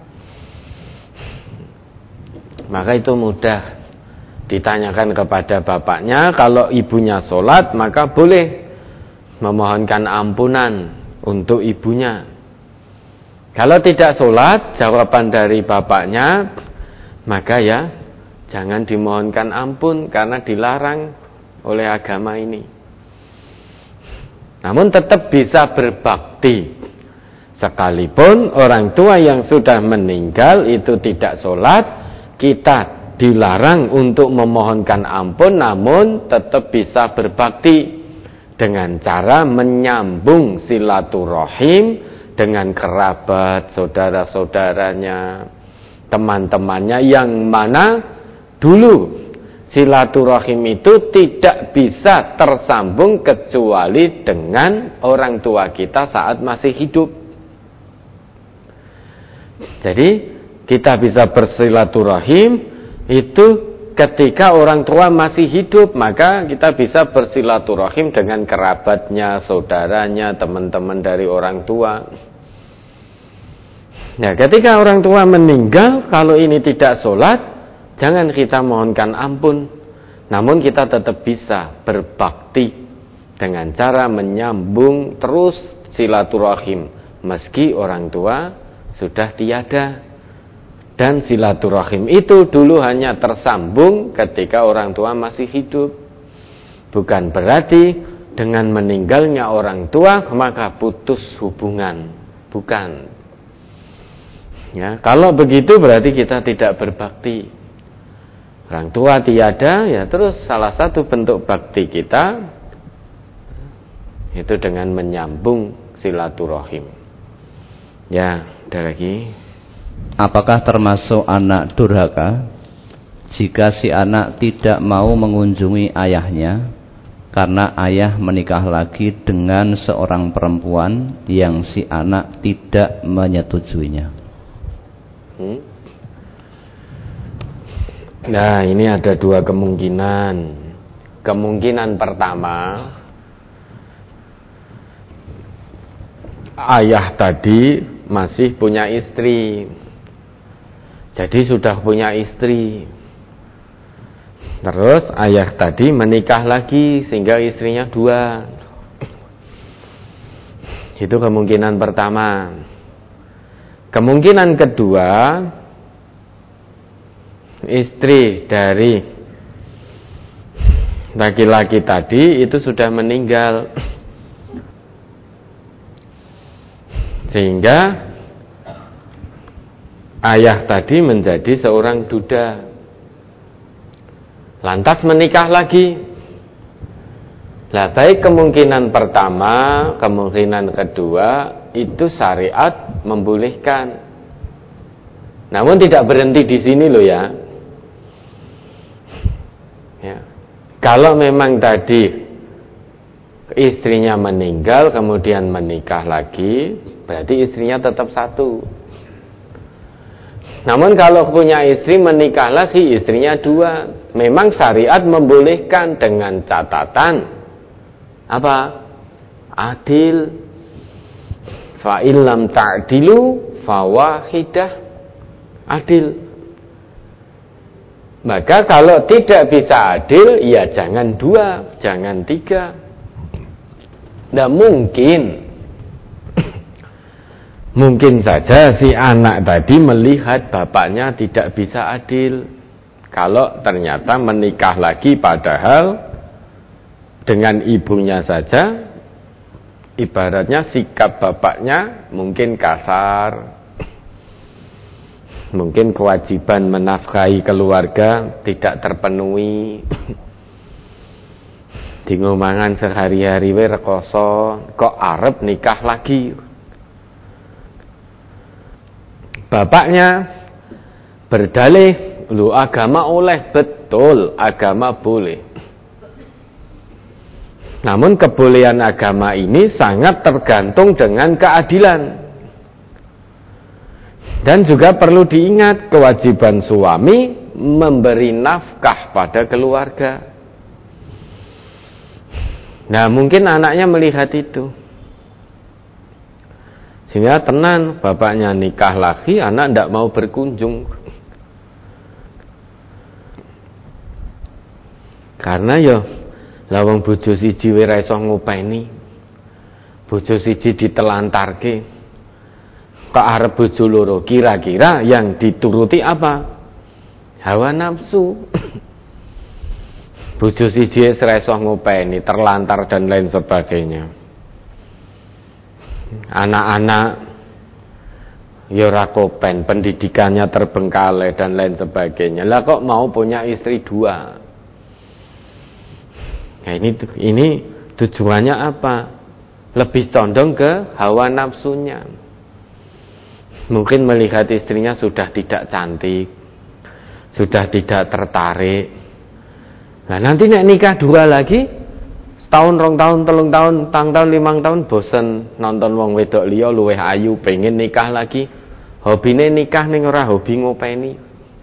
Maka itu mudah ditanyakan kepada bapaknya. Kalau ibunya sholat, maka boleh memohonkan ampunan untuk ibunya. Kalau tidak sholat, jawaban dari bapaknya, maka ya jangan dimohonkan ampun karena dilarang oleh agama ini. Namun tetap bisa berbakti. Sekalipun orang tua yang sudah meninggal itu tidak sholat, kita dilarang untuk memohonkan ampun, namun tetap bisa berbakti dengan cara menyambung silaturahim dengan kerabat, saudara-saudaranya, teman-temannya, yang mana dulu silaturahim itu tidak bisa tersambung kecuali dengan orang tua kita saat masih hidup. Jadi kita bisa bersilaturahim itu ketika orang tua masih hidup, maka kita bisa bersilaturahim dengan kerabatnya, saudaranya, teman-teman dari orang tua. Nah, ketika orang tua meninggal, kalau ini tidak sholat, jangan kita mohonkan ampun, namun kita tetap bisa berbakti dengan cara menyambung terus silaturahim meski orang tua sudah tiada. Dan silaturahim itu dulu hanya tersambung ketika orang tua masih hidup. Bukan berarti dengan meninggalnya orang tua maka putus hubungan. Bukan. Ya, kalau begitu berarti kita tidak berbakti. Orang tua tiada, ya terus salah satu bentuk bakti kita itu dengan menyambung silaturahim. Ya, ada lagi. Apakah termasuk anak durhaka jika si anak tidak mau mengunjungi ayahnya karena ayah menikah lagi dengan seorang perempuan yang si anak tidak menyetujuinya? Nah, ini ada dua kemungkinan. Kemungkinan pertama, ayah tadi masih punya istri. Jadi sudah punya istri. Terus ayah tadi menikah lagi sehingga istrinya 2. Itu kemungkinan pertama. Kemungkinan kedua, istri dari laki-laki tadi itu sudah meninggal, sehingga ayah tadi menjadi seorang duda, lantas menikah lagi. Nah, baik kemungkinan pertama, kemungkinan kedua itu syariat membolehkan. Namun tidak berhenti di sini loh ya. Ya. Kalau memang tadi istrinya meninggal kemudian menikah lagi, berarti istrinya tetap 1. Namun kalau punya istri menikah lagi, istrinya 2, memang syariat membolehkan dengan catatan apa? Adil. Fa illam ta'dilu fawahidah. Adil. Maka kalau tidak bisa adil, ya jangan 2, jangan 3. Nah, mungkin saja si anak tadi melihat bapaknya tidak bisa adil. Kalau ternyata menikah lagi padahal dengan ibunya saja Ibaratnya sikap bapaknya mungkin kasar, mungkin kewajiban menafkahi keluarga tidak terpenuhi. Di ngomongan sehari-hari we rekoso, kok arep nikah lagi. Bapaknya berdalih, lu agama oleh, betul, agama boleh. Namun kebolehan agama ini sangat tergantung dengan keadilan. Dan juga perlu diingat kewajiban suami memberi nafkah pada keluarga. Nah, mungkin anaknya melihat itu. Sehingga tenan, bapaknya nikah lagi, anak tidak mau berkunjung. Karena ya lawang bojo siji wis ora iso ngopeni. Bojo siji ditelantarke. Kok arep bojo loro, kira-kira yang dituruti apa? Hawa nafsu. Bojo siji wis ora iso ngopeni, terlantar dan lain sebagainya. Anak-anak ya ora kopen, pendidikannya terbengkalai dan lain sebagainya. Lah kok mau punya istri 2? Nah, ini tujuannya apa? Lebih condong ke hawa nafsunya. Mungkin melihat istrinya sudah tidak cantik, sudah tidak tertarik. Nah, nanti nek nikah 2 lagi, setahun, 2 tahun, 3 tahun, 4 tahun, 5 tahun bosen nonton wong wedok liya luwih ayu, pengen nikah lagi. Hobine nikah ning ora hobi ngopeni.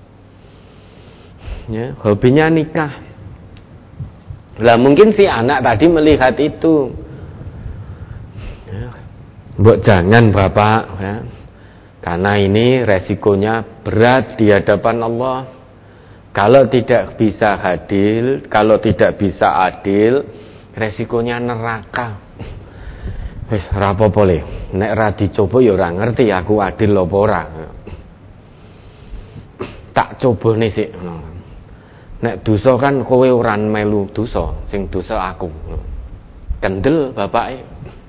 Ya, hobinya nikah. Lah mungkin si anak tadi melihat itu. Ya, mbok jangan bapak, ya. Karena ini resikonya berat di hadapan Allah. Kalau tidak bisa adil, resikonya neraka. Wis ora apa-apa le. Nek ra dicoba ya ora ngerti aku adil apa ora. Tak cobane sik. Nek dosa kan kowe ora melu dosa, sing dosa aku. Kendel bapake.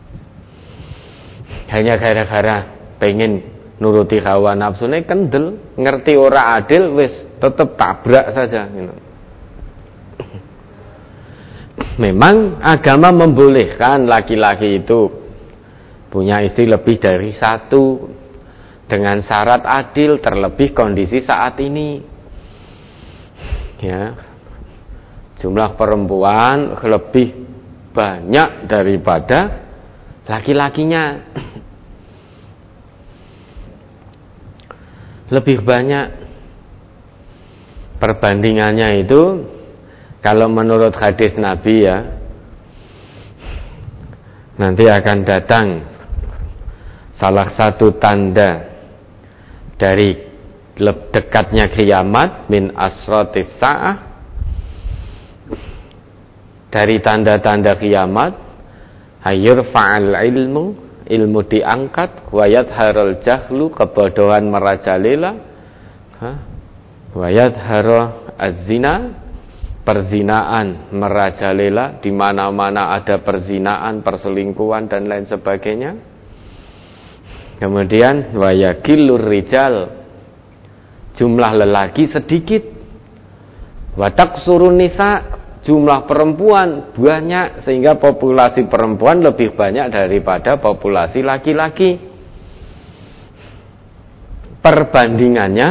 Hanya gara-gara pengen nuruti hawa nafsune kendel, ngerti ora adil wis tetep tabrak saja gitu. Memang agama membolehkan laki-laki itu punya istri lebih dari 1 dengan syarat adil, terlebih kondisi saat ini. Ya, jumlah perempuan lebih banyak daripada laki-lakinya. Lebih banyak. Perbandingannya itu kalau menurut hadis Nabi ya, nanti akan datang salah satu tanda dari dekatnya kiamat min asratis sa'ah, dari tanda-tanda kiamat, hayur fa'al ilmu diangkat, wayat harul jahlu, kebodohan merajalela, wayat haro az-zina, perzinaan merajalela, di mana-mana ada perzinaan, perselingkuhan dan lain sebagainya. Kemudian wayakilur rijal, jumlah lelaki sedikit. Watak surun nisa, jumlah perempuan banyak, sehingga populasi perempuan lebih banyak daripada populasi laki-laki. Perbandingannya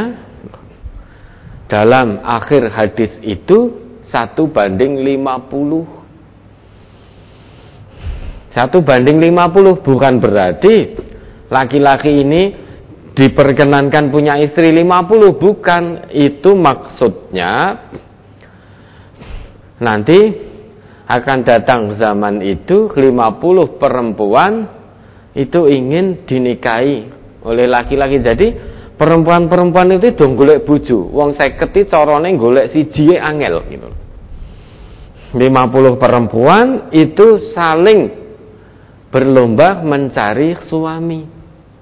dalam akhir hadis itu 1:50. 1:50 bukan berarti laki-laki ini diperkenankan punya istri 50, bukan. Itu maksudnya nanti akan datang zaman itu 50 perempuan itu ingin dinikahi oleh laki-laki. Jadi perempuan-perempuan itu dong golek bojo. Wong 50 carane golek siji angel gitu. 50 perempuan itu saling berlomba mencari suami.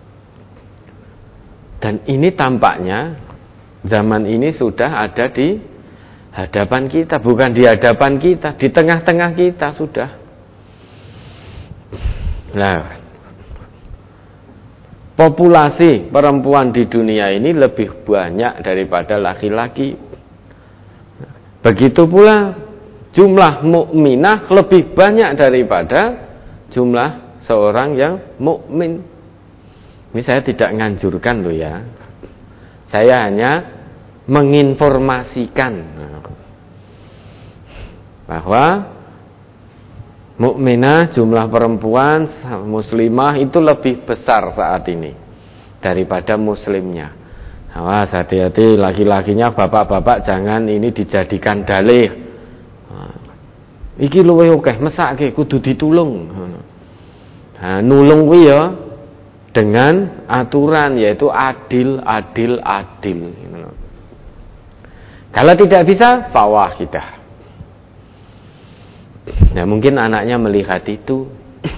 Dan ini tampaknya zaman ini sudah ada di hadapan kita, bukan di hadapan kita, di tengah-tengah kita sudah. Nah, populasi perempuan di dunia ini lebih banyak daripada laki-laki. Begitu pula jumlah mukminah lebih banyak daripada jumlah seorang yang mukmin. Ini saya tidak nganjurkan loh ya. Saya hanya menginformasikan bahwa mukminah, jumlah perempuan muslimah itu lebih besar saat ini daripada muslimnya. Awas, hati-hati laki-lakinya, bapak-bapak jangan ini dijadikan dalih. Iki luwih akeh mesake kudu ditulung. Nah, nulung kuwi ya dengan aturan, yaitu adil. Kalau tidak bisa, fawahidah. Nah, mungkin anaknya melihat itu.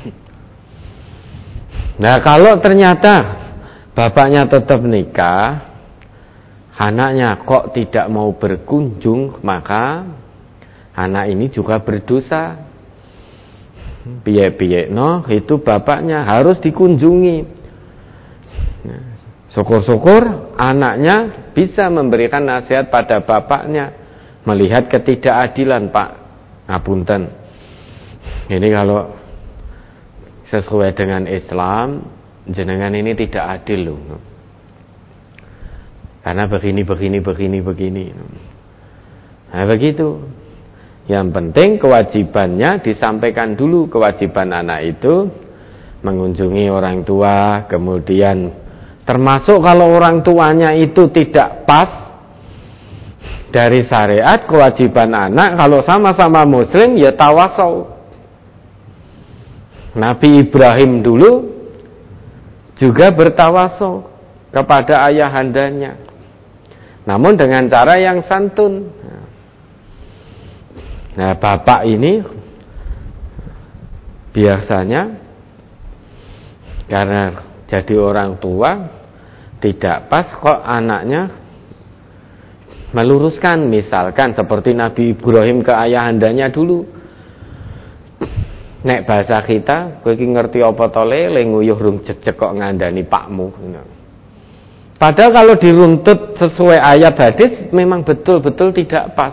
Nah, kalau ternyata bapaknya tetap nikah, anaknya kok tidak mau berkunjung, maka anak ini juga berdosa. Piye-piye no, itu bapaknya harus dikunjungi. Syukur-syukur anaknya bisa memberikan nasihat pada bapaknya, melihat ketidakadilan, Pak, ngapunten, ini kalau sesuai dengan Islam, jenengan ini tidak adil loh, karena begini. Nah begitu. Yang penting kewajibannya disampaikan dulu. Kewajiban anak itu mengunjungi orang tua, kemudian termasuk kalau orang tuanya itu tidak pas dari syariat, kewajiban anak kalau sama-sama muslim ya tawasau. Nabi Ibrahim dulu juga bertawasau kepada ayahandanya, namun dengan cara yang santun. Nah, bapak ini biasanya karena jadi orang tua tidak pas kok anaknya meluruskan, misalkan seperti Nabi Ibrahim ke ayahandanya dulu. Nek bahasa kita, kowe iki ngerti apa to le nguyuh rung jejeg kok ngandani pakmu. Padahal kalau diruntut sesuai ayat hadis memang betul-betul tidak pas.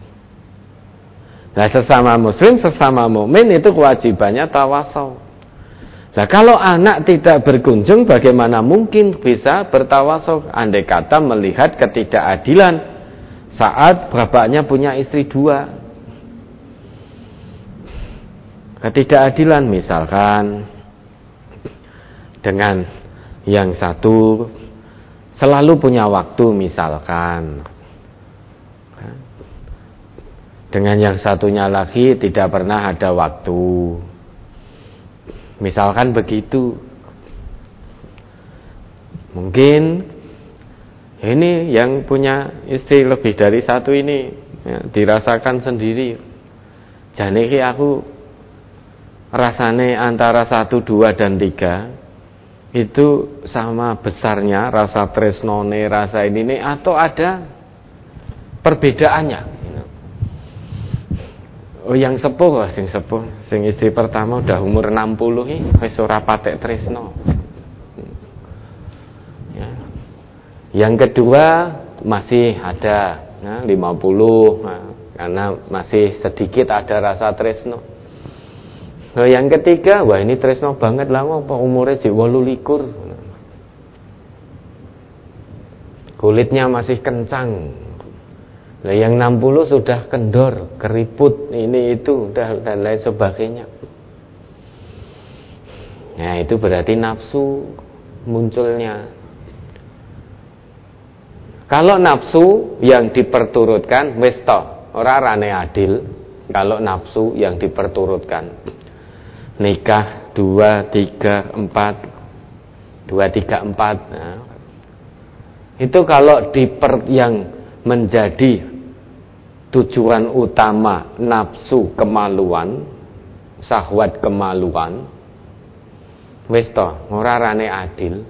Nah, sesama muslim, sesama mukmin itu kewajibannya tawasau. Nah, kalau anak tidak berkunjung, bagaimana mungkin bisa bertawasau? Andai kata melihat ketidakadilan saat bapaknya punya istri dua. Ketidakadilan misalkan dengan yang satu selalu punya waktu, misalkan dengan yang satunya lagi tidak pernah ada waktu, misalkan begitu. Mungkin ini yang punya istri lebih dari satu ini ya, dirasakan sendiri, jane iki aku rasane antara 1, 2, dan 3 itu sama besarnya rasa tresnone, rasa ini atau ada perbedaannya. Oh, yang sepuh, sing istri pertama udah umur 60 wis ora patek tresno. Ya. Yang kedua masih ada 50, karena masih sedikit ada rasa tresno. Nah, yang ketiga, wah ini tresno banget lah, apa umurnya jek 28. Kulitnya masih kencang. Nah, yang 60 sudah kendor, keriput, ini itu dan lain sebagainya. Nah, itu berarti nafsu munculnya. Kalau nafsu yang diperturutkan wis toh, ora rane adil. Kalau nafsu yang diperturutkan, nikah 2, 3, 4. Nah, itu kalau yang menjadi tujuan utama nafsu kemaluan, syahwat kemaluan, wis to ora rane adil.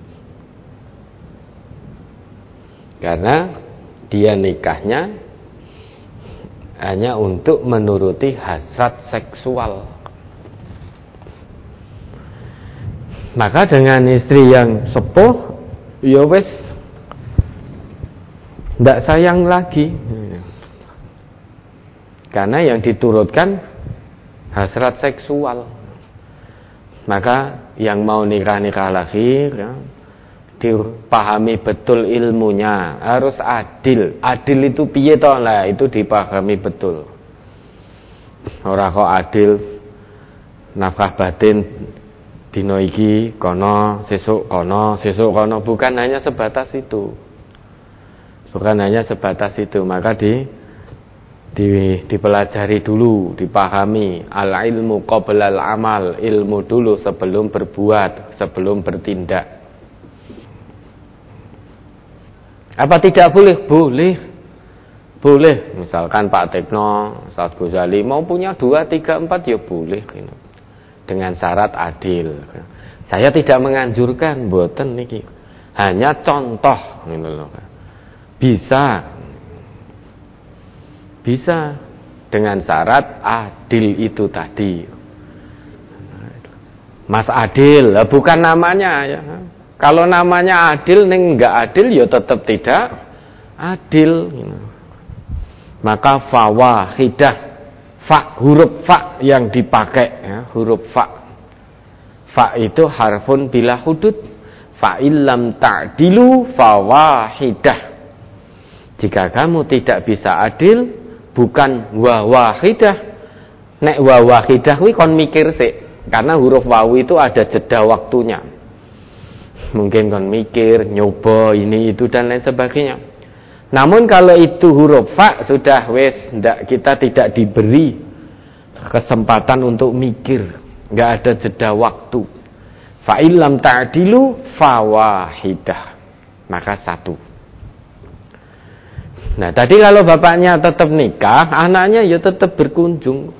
Karena dia nikahnya hanya untuk menuruti hasrat seksual. Maka dengan istri yang sepuh, ya wis ndak sayang lagi. Karena yang diturutkan hasrat seksual. Maka yang mau nikah lagi, ya, dipahami betul ilmunya, harus adil. Adil itu piye to lah, itu dipahami betul. Ora kok adil nafkah batin dino iki kono, sesuk kono, bukan hanya sebatas itu. Bukan hanya sebatas itu, maka dipelajari dulu, dipahami. Al ilmu qabla al amal, ilmu dulu sebelum berbuat, sebelum bertindak. Apa tidak boleh? Boleh. Misalkan Pak Tekno, Ustaz Ghazali mau punya 2, 3, 4 ya boleh. Dengan syarat adil. Saya tidak menganjurkan, mboten niki. Hanya contoh Bisa dengan syarat adil itu tadi. Mas Adil, bukan namanya ya. Kalau namanya adil ning enggak adil ya tetap tidak adil. Maka fawahidah, huruf fa yang dipakai ya, huruf fa. Fa itu harfun bila hudud. Fa illam ta'dilu fawahidah. Jika kamu tidak bisa adil, bukan wahidah. Nek wahidah kuwi kon mikir sik, karena huruf wawu itu ada jeda waktunya. Mungkin kon mikir, nyoba ini itu dan lain sebagainya. Namun kalau itu huruf fa sudah kita tidak diberi kesempatan untuk mikir, enggak ada jeda waktu. Fa illam ta'dilu fawahidah. Maka 1. Nah, tadi kalau bapaknya tetap nikah, anaknya ya tetap berkunjung.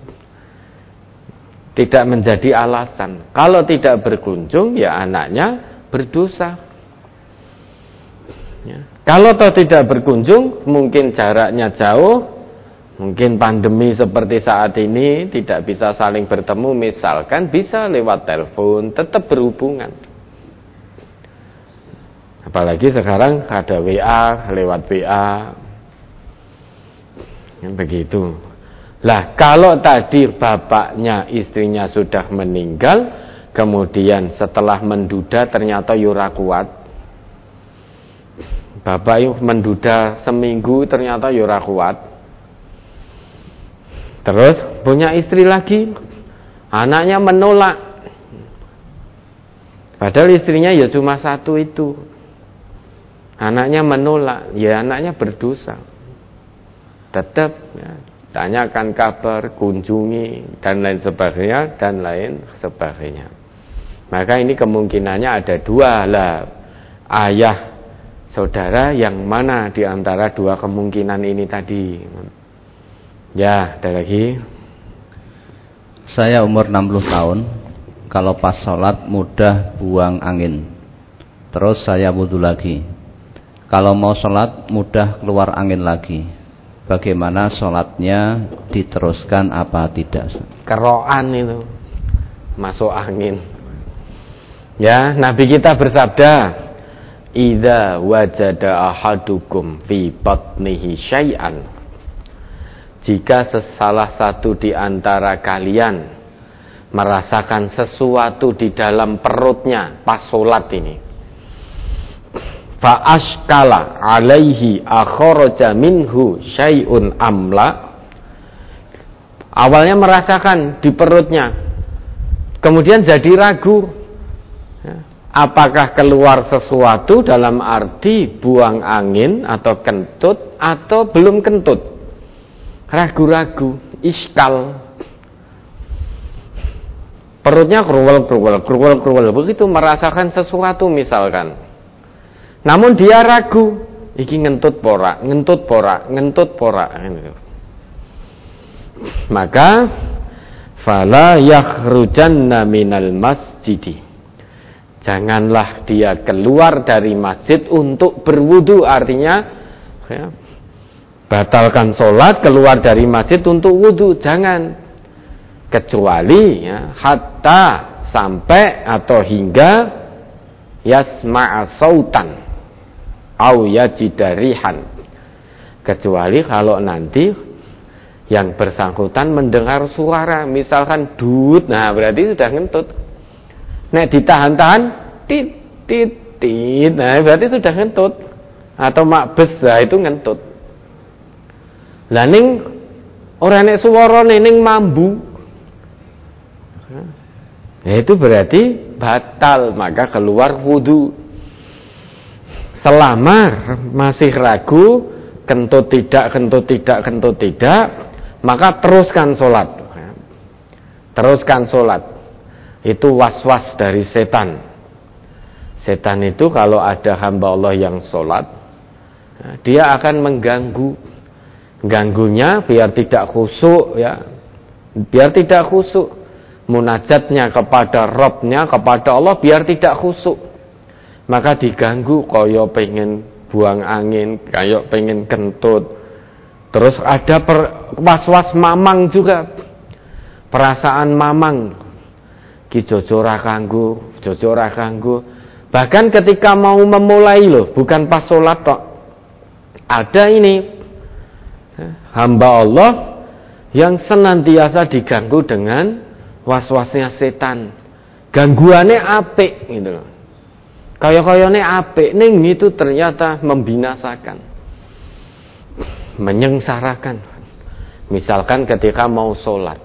Tidak menjadi alasan. Kalau tidak berkunjung, ya anaknya berdosa. Ya. Kalau tidak berkunjung, mungkin jaraknya jauh, mungkin pandemi seperti saat ini tidak bisa saling bertemu, misalkan bisa lewat telepon, tetap berhubungan. Apalagi sekarang ada WA, lewat WA. Begitu. Lah kalau tadi bapaknya istrinya sudah meninggal, kemudian setelah menduda ternyata yura kuat. Bapak menduda seminggu ternyata yura kuat. Terus punya istri lagi, anaknya menolak. Padahal istrinya ya cuma 1 itu. Anaknya menolak, ya anaknya berdosa. Tetap ya, tanyakan kabar, kunjungi dan lain sebagainya. Maka ini kemungkinannya ada 2 lah. Ayah saudara yang mana di antara 2 kemungkinan ini tadi? Ya, ada lagi. Saya umur 60 tahun. Kalau pas sholat mudah buang angin. Terus saya wudhu lagi. Kalau mau sholat mudah keluar angin lagi. Bagaimana sholatnya, diteruskan apa tidak? Keroan itu masuk angin. Ya, Nabi kita bersabda, idza wajada ahadukum fi batnihi syai'an. Jika salah satu di antara kalian merasakan sesuatu di dalam perutnya pas sholat ini, fa ashkala alaihi akhraja minhu syai'un amla. Awalnya merasakan di perutnya, kemudian jadi ragu, apakah keluar sesuatu dalam arti buang angin atau kentut atau belum kentut. Ragu-ragu, iskal. Perutnya keruwel, begitu merasakan sesuatu misalkan. Namun dia ragu, iki ngentut pora. Maka fala yakhrujanna minal masjidi. Janganlah dia keluar dari masjid untuk berwudu, artinya ya, batalkan sholat, keluar dari masjid untuk wudu, jangan. Kecuali ya, hatta sampai atau hingga yasma'a sautan au yajidarihan, kecuali kalau nanti yang bersangkutan mendengar suara, misalkan dut, nah berarti sudah ngentut. Nek ditahan-tahan tit tit tit, nah berarti sudah ngentut. Atau makbes, nah itu ngentut. Lah ning ora nek suwarane ning mambu, nah, itu berarti batal, maka keluar wudu. Selama masih ragu, kentut tidak, maka teruskan sholat. Teruskan sholat. Itu was-was dari setan. Setan itu kalau ada hamba Allah yang sholat, dia akan mengganggu. Ganggunya biar tidak khusyuk, ya. Biar tidak khusyuk. Munajatnya kepada Rabbnya, kepada Allah, biar tidak khusyuk. Maka diganggu, kaya pengen buang angin, kaya pengen kentut. Terus ada was-was mamang juga. Perasaan mamang. Ki jojo ora kanggo, jojo ora kanggo. Bahkan ketika mau memulai loh, bukan pas sholat tok. Ada ini hamba Allah yang senantiasa diganggu dengan was-wasnya setan. Gangguannya apik gitu loh. Kaya-kayane apik, ning itu ternyata membinasakan, menyengsarakan. Misalkan ketika mau sholat,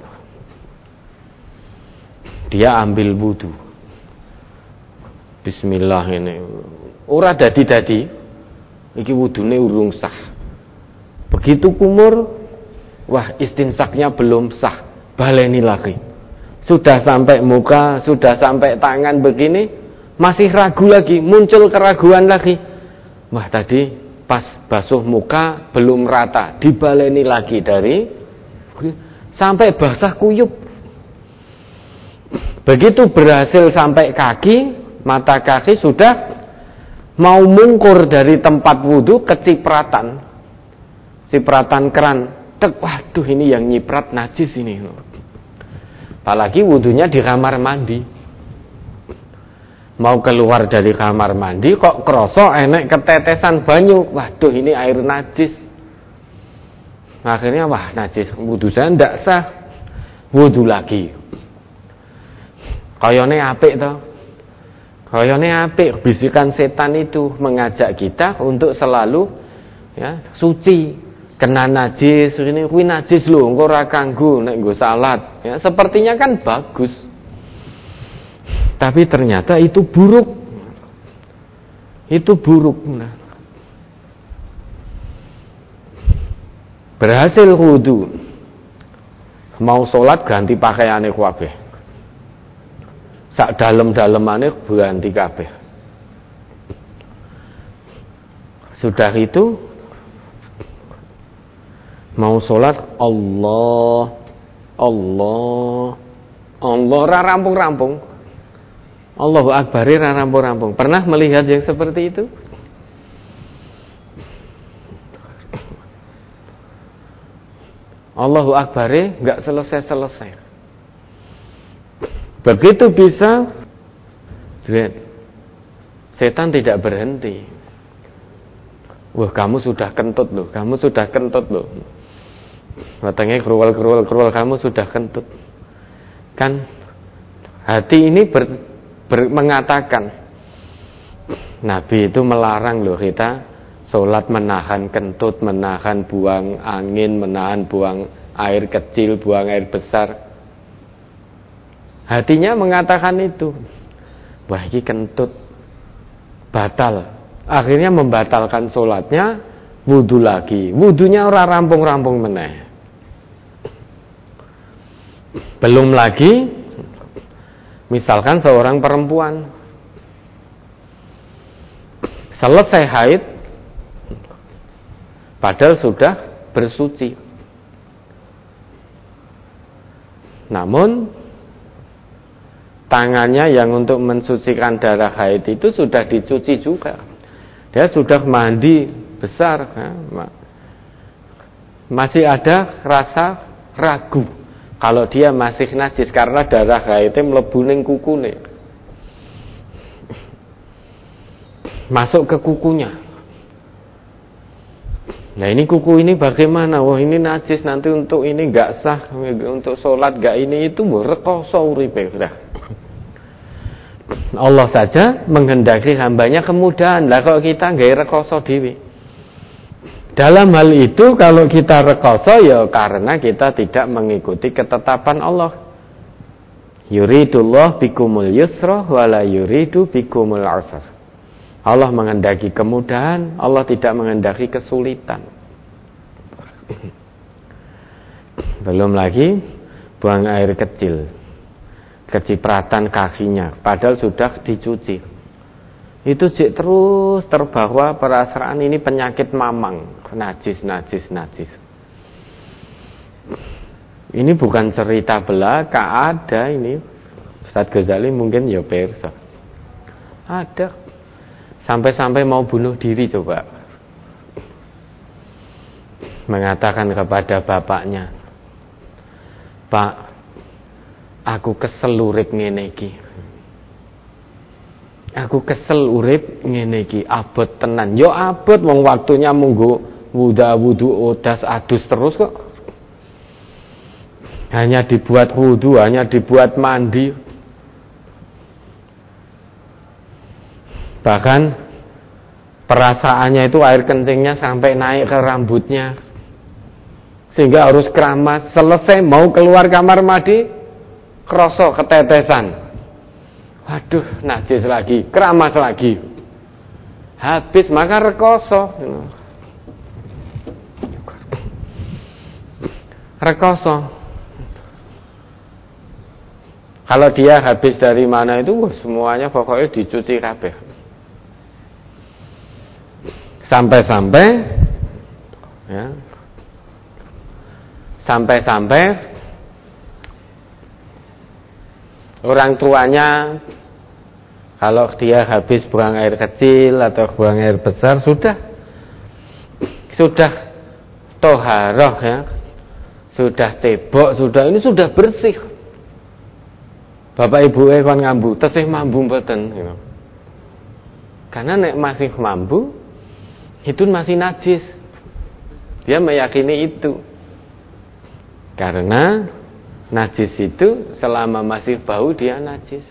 dia ambil wudu, bismillah ini, ora dadi-dadi, iki wudune urung sah. Begitu kumur, wah istinsaknya belum sah, baleni lagi. Sudah sampai muka, sudah sampai tangan begini, masih ragu lagi, muncul keraguan lagi. Wah tadi pas basuh muka belum rata, dibaleni lagi dari sampai basah kuyup. Begitu berhasil sampai kaki, mata kaki sudah mau mungkur dari tempat wudhu, kecipratan keran. Tek, waduh ini yang nyiprat najis ini. Apalagi wudhunya di kamar mandi. Mau keluar dari kamar mandi kok kroso enek ketetesan banyu. Waduh ini air najis. Akhirnya wah najis, wudu saya ndak sah. Wudu lagi. Kayane apik to. Kayane apik, bisikan setan itu mengajak kita untuk selalu ya suci. Kena najis, ini kuwi najis lho, engko ora kanggo nek nggo salat. Ya sepertinya kan bagus. Tapi ternyata itu buruk. Itu buruk. Nah. Berhasil wudu, mau sholat ganti pakaiane kabeh. Sak dalem-dalemane ganti kabeh. Sudah itu mau sholat Allah ora rampung-rampung. Allahu Akbar ora rampung-rampung. Pernah melihat yang seperti itu? Allahu Akbar enggak selesai-selesai. Begitu bisa, setan tidak berhenti. Wah, kamu sudah kentut loh, Matanya kerual, kamu sudah kentut. Kan hati ini mengatakan, Nabi itu melarang loh kita sholat menahan kentut, menahan buang angin, menahan buang air kecil, buang air besar. Hatinya mengatakan itu. Wah, ini kentut, batal. Akhirnya membatalkan sholatnya, wudu lagi. Wudunya ora rampung-rampung meneh. Belum lagi, misalkan seorang perempuan selesai haid, padahal sudah bersuci. Namun tangannya yang untuk mensucikan darah haid itu sudah dicuci juga. Dia sudah mandi besar, masih ada rasa ragu. Kalau dia masih najis karena darah haidnya mlebu ning kukune. Masuk ke kukunya. Nah ini kuku ini bagaimana? Wah ini najis, nanti untuk ini enggak sah, untuk sholat enggak ini itu rekoso uripe. Allah saja menghendaki hambanya kemudahan. Lah kalau kita nggak rekoso dewi. Dalam hal itu kalau kita rekoso ya karena kita tidak mengikuti ketetapan Allah. Yuridullah bikumul yusra wala yuridu bikumul usra. Allah menghendaki kemudahan, Allah tidak menghendaki kesulitan. Belum lagi buang air kecil, kecipratan kakinya, padahal sudah dicuci. Itu terus terbawa perasaan ini penyakit mamang, najis. Ini bukan cerita belaka, ada ini. Ustaz Ghazali mungkin ya persa. Ada. Sampai-sampai mau bunuh diri coba. Mengatakan kepada bapaknya, "Pak, aku kesel urip ngene iki. Aku kesel urip ngene iki, abot tenan." Yo abot wong waktunya munggo wudu odas adus terus kok. Hanya dibuat wudu, hanya dibuat mandi. Bahkan perasaannya itu air kencingnya sampai naik ke rambutnya, sehingga harus keramas. Selesai mau keluar kamar mandi, kroso ketetesan. Waduh, najis lagi, keramas lagi. Habis maka rekoso. Rekoso. Kalau dia habis dari mana itu, semuanya pokoknya dicuci kabeh. Sampai-sampai orang tuanya kalau dia habis buang air kecil atau buang air besar sudah toharoh ya, sudah cebok, ini sudah bersih. Bapak ibu kon ngambu tesih mambu mboten gitu. Karena nek masih mambu itu masih najis. Dia meyakini itu. Karena najis itu selama masih bau dia najis.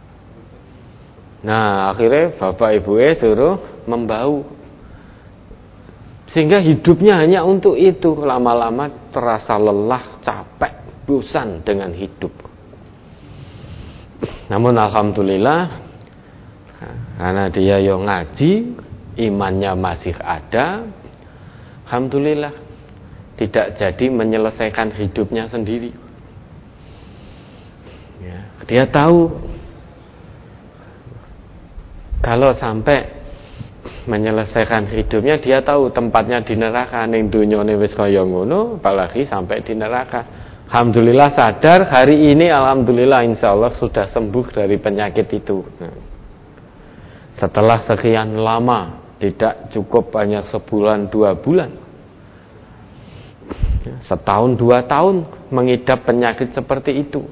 Nah, akhirnya bapak ibu suruh membau. Sehingga hidupnya hanya untuk itu. Lama-lama terasa lelah, capek, bosan dengan hidup. Namun alhamdulillah, karena dia yang ngaji, imannya masih ada, alhamdulillah tidak jadi menyelesaikan hidupnya sendiri. Ya, dia tahu kalau sampai menyelesaikan hidupnya, dia tahu tempatnya di neraka. Ning dunyane wis kaya ngono, apalagi sampai di neraka. Alhamdulillah sadar hari ini, alhamdulillah insyaallah sudah sembuh dari penyakit itu. Setelah sekian lama, tidak cukup hanya sebulan 2 bulan, setahun 2 tahun mengidap penyakit seperti itu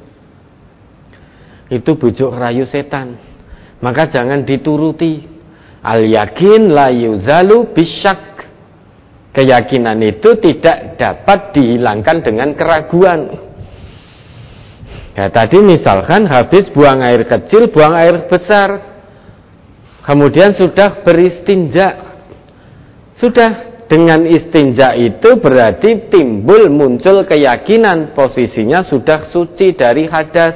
bujuk rayu setan. Maka jangan dituruti. Al yakin la yuzalu bisyak. Keyakinan itu tidak dapat dihilangkan dengan keraguan. Ya, tadi misalkan habis buang air kecil, buang air besar, kemudian sudah beristinja. Sudah dengan istinja itu berarti muncul keyakinan posisinya sudah suci dari hadas.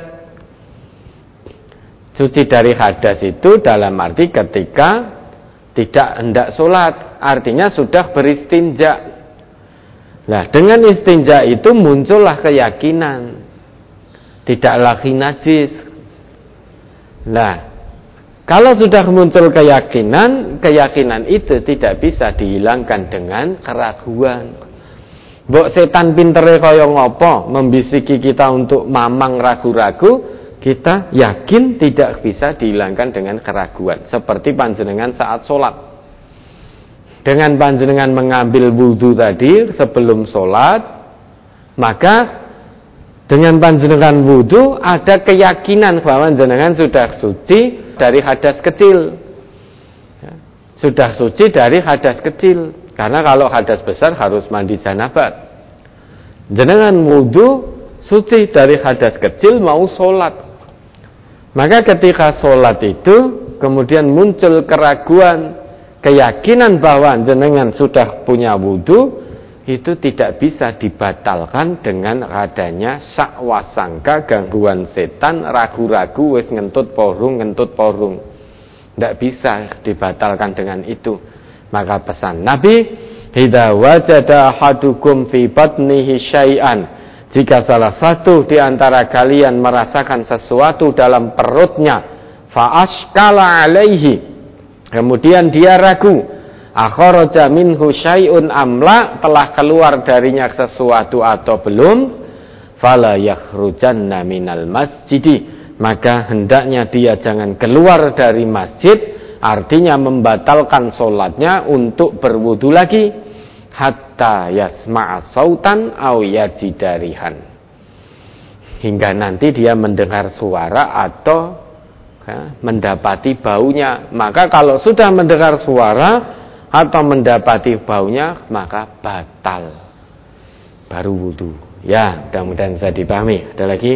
Suci dari hadas itu dalam arti ketika tidak hendak sholat, artinya sudah beristinja. Nah, dengan istinja itu muncullah keyakinan tidak lagi najis. Nah, kalau sudah muncul keyakinan itu tidak bisa dihilangkan dengan keraguan. Mbok setan pintere kaya ngopo membisiki kita untuk mamang ragu-ragu, kita yakin tidak bisa dihilangkan dengan keraguan. Seperti panjenengan saat sholat. Dengan panjenengan mengambil wudhu tadi sebelum sholat, maka Dengan panjenengan wudu ada keyakinan bahwa jenengan sudah suci dari hadas kecil. Sudah suci dari hadas kecil. Karena kalau hadas besar harus mandi janabat. Jenengan wudu suci dari hadas kecil mau sholat. Maka ketika sholat itu kemudian muncul keraguan, keyakinan bahwa jenengan sudah punya wudu, itu tidak bisa dibatalkan dengan adanya sakwasangka, gangguan setan, ragu-ragu, wis ngentut porung. Tidak bisa dibatalkan dengan itu. Maka pesan Nabi, idza wajada ahadukum fi batnihi syai'an, jika salah satu di antara kalian merasakan sesuatu dalam perutnya, fa ashkala alaihi, kemudian dia ragu, akharaja minhu syai'un amla, telah keluar darinya sesuatu atau belum, fala yakhrujanna minal masjidi, maka hendaknya dia jangan keluar dari masjid, artinya membatalkan sholatnya untuk berwudu lagi, hatta yasma'a sautan aw yajidarihan, hingga nanti dia mendengar suara atau mendapati baunya. Maka kalau sudah mendengar suara atau mendapati baunya, maka batal, baru wudu. Ya, mudah-mudahan bisa dipahami. Ada lagi?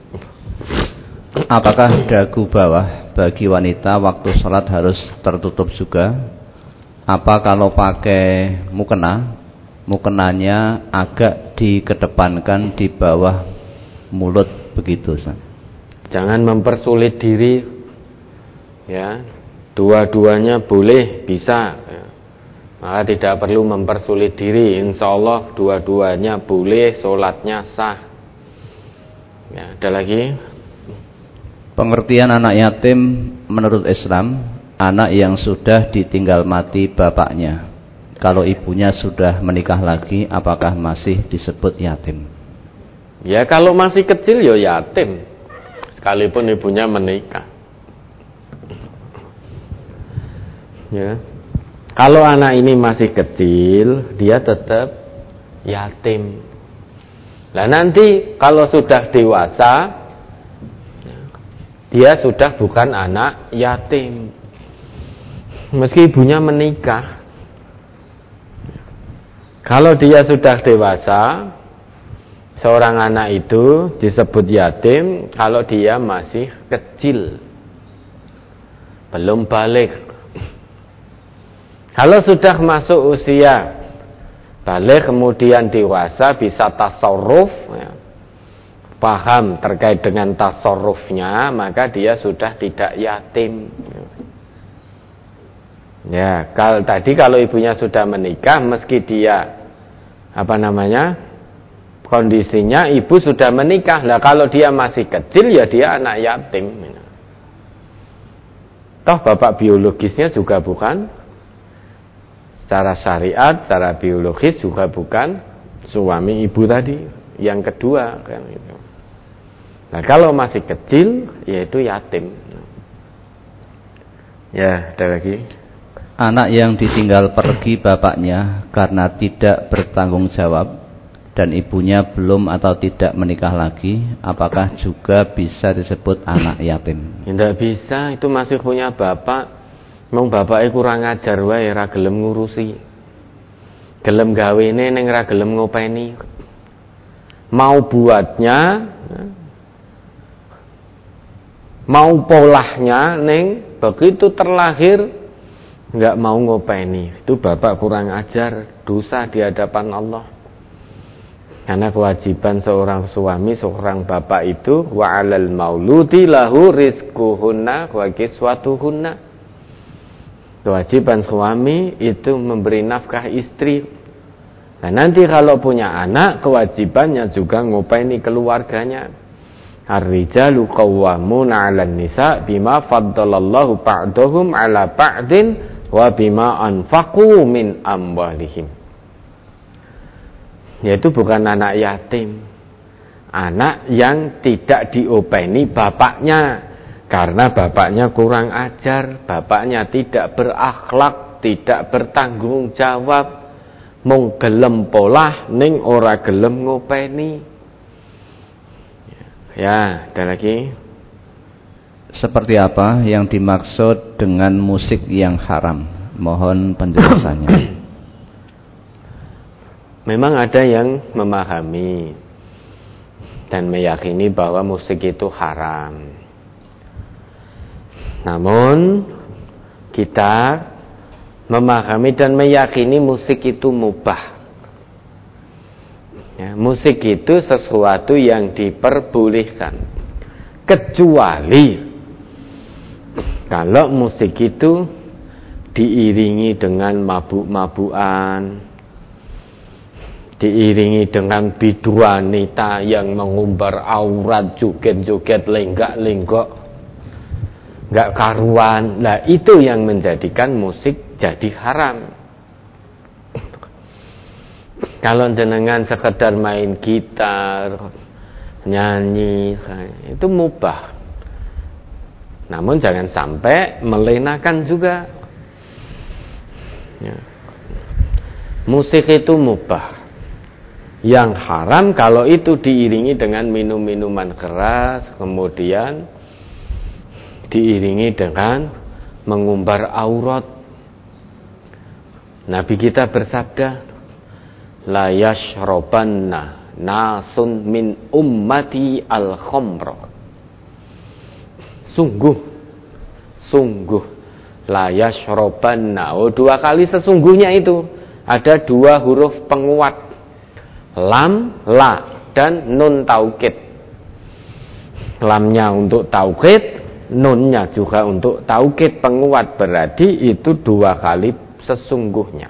Apakah dagu bawah bagi wanita waktu sholat harus tertutup juga? Apa kalau pakai mukena, mukenanya agak dikedepankan di bawah mulut begitu? Jangan mempersulit diri, ya. Dua-duanya boleh, bisa. Maka tidak perlu mempersulit diri. Insya Allah dua-duanya boleh, sholatnya sah. Ya, ada lagi? Pengertian anak yatim menurut Islam, anak yang sudah ditinggal mati bapaknya. Kalau ibunya sudah menikah lagi, apakah masih disebut yatim? Ya, kalau masih kecil ya yatim, sekalipun ibunya menikah. Ya. Kalau anak ini masih kecil, dia tetap yatim. Nah, nanti kalau sudah dewasa, dia sudah bukan anak yatim, meski ibunya menikah. Kalau dia sudah dewasa, seorang anak itu disebut yatim kalau dia masih kecil, belum balik. Kalau sudah masuk usia balik, kemudian dewasa, bisa tasarruf, ya, paham terkait dengan tasarrufnya, maka dia sudah tidak yatim. Ya, kalau ibunya sudah menikah, meski dia kondisinya ibu sudah menikah. Lah kalau dia masih kecil, ya dia anak yatim. Toh bapak biologisnya juga bukan, secara syariat, secara biologis juga bukan suami ibu tadi yang kedua, kan itu. Nah, kalau masih kecil, yaitu yatim. Ya, ada lagi. Anak yang ditinggal pergi bapaknya karena tidak bertanggung jawab dan ibunya belum atau tidak menikah lagi, apakah juga bisa disebut anak yatim? Tidak bisa, itu masih punya bapak. Memang bapaknya kurang ajar wae, ra gelem ngurusi. Gelem gawene ning ra gelem ngopeni. Mau buatnya, mau polahnya, neng begitu terlahir nggak mau ngopeni. Itu bapak kurang ajar, dosa di hadapan Allah. Karena kewajiban seorang suami, seorang bapak itu, wa 'alal mauludi lahu rizquhunna wa kiswatuhunna. Kewajiban suami itu memberi nafkah istri. Nah, nanti kalau punya anak, kewajibannya juga ngopeni keluarganya. Ar-rijalu qawwamuna 'alan nisa bima faddalallahu ba'dahum 'ala ba'din wa bima anfaqu min amwalihim. Yaitu bukan anak yatim, anak yang tidak diopeni bapaknya karena bapaknya kurang ajar, bapaknya tidak berakhlak, tidak bertanggung jawab, mung gelem polah ning ora gelem ngopeni. Ya, ada lagi. Seperti apa yang dimaksud dengan musik yang haram? Mohon penjelasannya. Memang ada yang memahami dan meyakini bahwa musik itu haram. Namun kita memahami dan meyakini musik itu mubah. Ya, musik itu sesuatu yang diperbolehkan, kecuali kalau musik itu diiringi dengan mabuk-mabukan, diiringi dengan bidu wanita yang mengumbar aurat, joget-joget, lenggak-lenggok, nggak karuan. Nah, itu yang menjadikan musik jadi haram. Kalau jenengan sekedar main gitar, nyanyi, itu mubah. Namun jangan sampai melenakan juga. Ya. Musik itu mubah. Yang haram kalau itu diiringi dengan minum-minuman keras, kemudian diiringi dengan mengumbar aurat. Nabi kita bersabda, la yashrabanna nasun min ummati al-khamra. Sungguh la yashrabanna. Oh, dua kali sesungguhnya itu ada dua huruf penguat, lam, la, dan nun taukid. Lamnya untuk taukid, nunnya juga untuk taukid penguat, berarti itu dua kali sesungguhnya.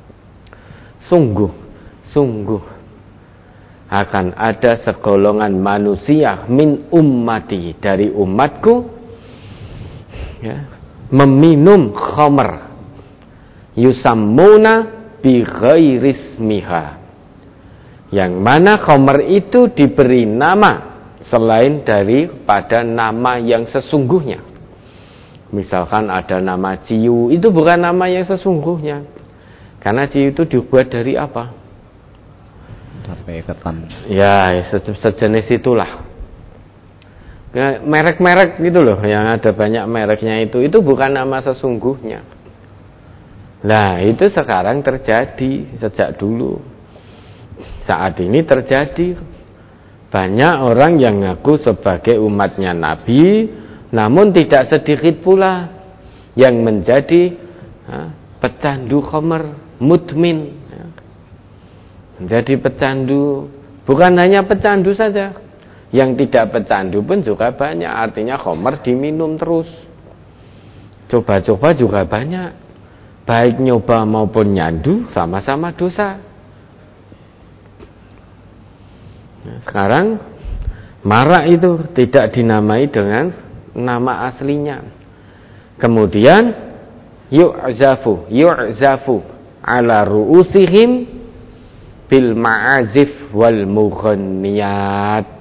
Sungguh akan ada segolongan manusia min ummati, dari umatku, ya, meminum khamr, yusammuna bi ghairismiha, yang mana khamr itu diberi nama selain daripada nama yang sesungguhnya. Misalkan ada nama ciu, itu bukan nama yang sesungguhnya, karena ciu itu dibuat dari apa? Tape ketan. Ya, sejenis itulah. Ya, merek-merek gitu loh, yang ada banyak mereknya itu bukan nama sesungguhnya. Nah, itu sekarang terjadi sejak dulu. Saat ini terjadi. Banyak orang yang ngaku sebagai umatnya Nabi, namun tidak sedikit pula yang menjadi pecandu khamr, mudmin. Menjadi pecandu. Bukan hanya pecandu saja, yang tidak pecandu pun juga banyak. Artinya khamr diminum terus. Coba-coba juga banyak. Baik nyoba maupun nyandu sama-sama dosa. Sekarang marak itu tidak dinamai dengan nama aslinya. Kemudian yu'zafu ala ru'usihim bil ma'azif wal mughanniyat.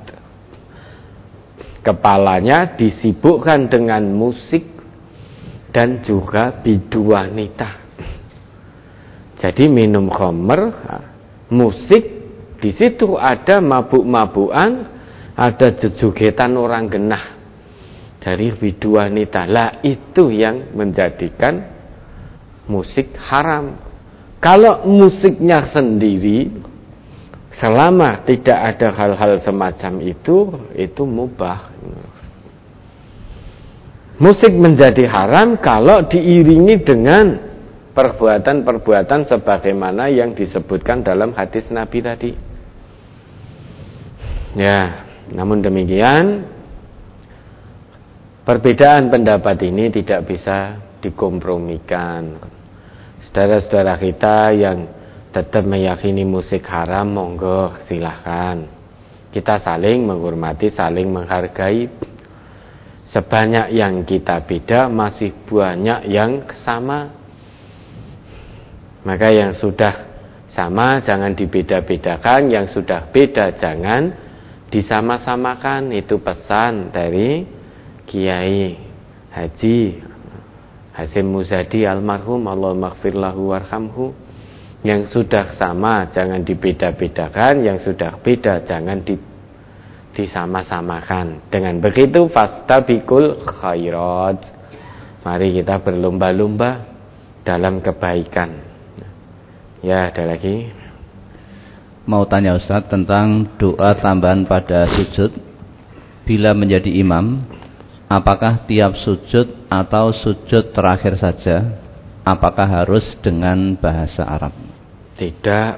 Kepalanya disibukkan dengan musik dan juga bidu wanita. Jadi minum khamr, musik, di situ ada mabuk-mabukan, ada jejogetan orang genah dari bidu wanita. Lah, itu yang menjadikan musik haram. Kalau musiknya sendiri, selama tidak ada hal-hal semacam itu mubah. Musik menjadi haram kalau diiringi dengan perbuatan-perbuatan sebagaimana yang disebutkan dalam hadis Nabi tadi. Ya, namun demikian, perbedaan pendapat ini tidak bisa dikompromikan. Saudara-saudara kita yang tetap meyakini musik haram, monggo silahkan. Kita saling menghormati, saling menghargai. Sebanyak yang kita beda, masih banyak yang sama. Maka yang sudah sama jangan dibeda-bedakan, yang sudah beda jangan disama-samakan. Itu pesan dari Kiai Haji Hasyim Muzadi almarhum, Allahumma ighfir lahu warhamhu. Yang sudah sama jangan dibeda-bedakan, yang sudah beda jangan disama-samakan. Dengan begitu fastabiqul khairat, mari kita berlomba-lomba dalam kebaikan. Ya, ada lagi. Mau tanya Ustaz tentang doa tambahan pada sujud. Bila menjadi imam, apakah tiap sujud atau sujud terakhir saja? Apakah harus dengan bahasa Arab? Tidak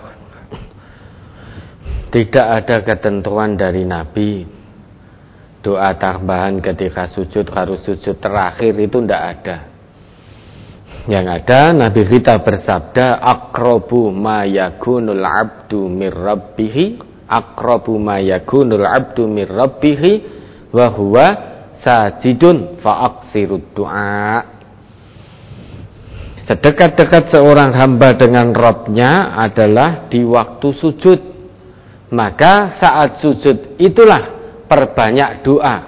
ada ketentuan dari Nabi. Doa tambahan ketika sujud harus sujud terakhir, itu tidak ada. Yang ada Nabi kita bersabda, aqrabu ma yakunul abdu mir rabbih, aqrabu ma yakunul abdu mir rabbih wa huwa sajidun fa aqsirud du'a. Sedekat-dekat seorang hamba dengan Rabb-nya adalah di waktu sujud. Maka saat sujud itulah perbanyak doa.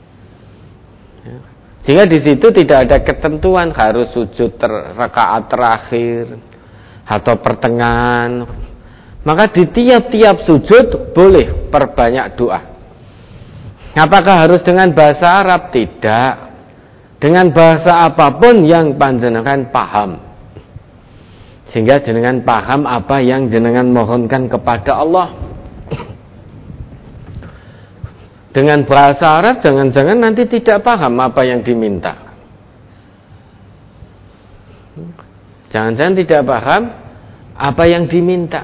Sehingga di situ tidak ada ketentuan harus sujud rakaat terakhir atau pertengahan. Maka di tiap-tiap sujud boleh perbanyak doa. Apakah harus dengan bahasa Arab? Tidak. Dengan bahasa apapun yang panjenengan paham. Sehingga jenengan paham apa yang jenengan mohonkan kepada Allah. Dengan bahasa Arab jangan-jangan nanti tidak paham apa yang diminta. Jangan-jangan tidak paham apa yang diminta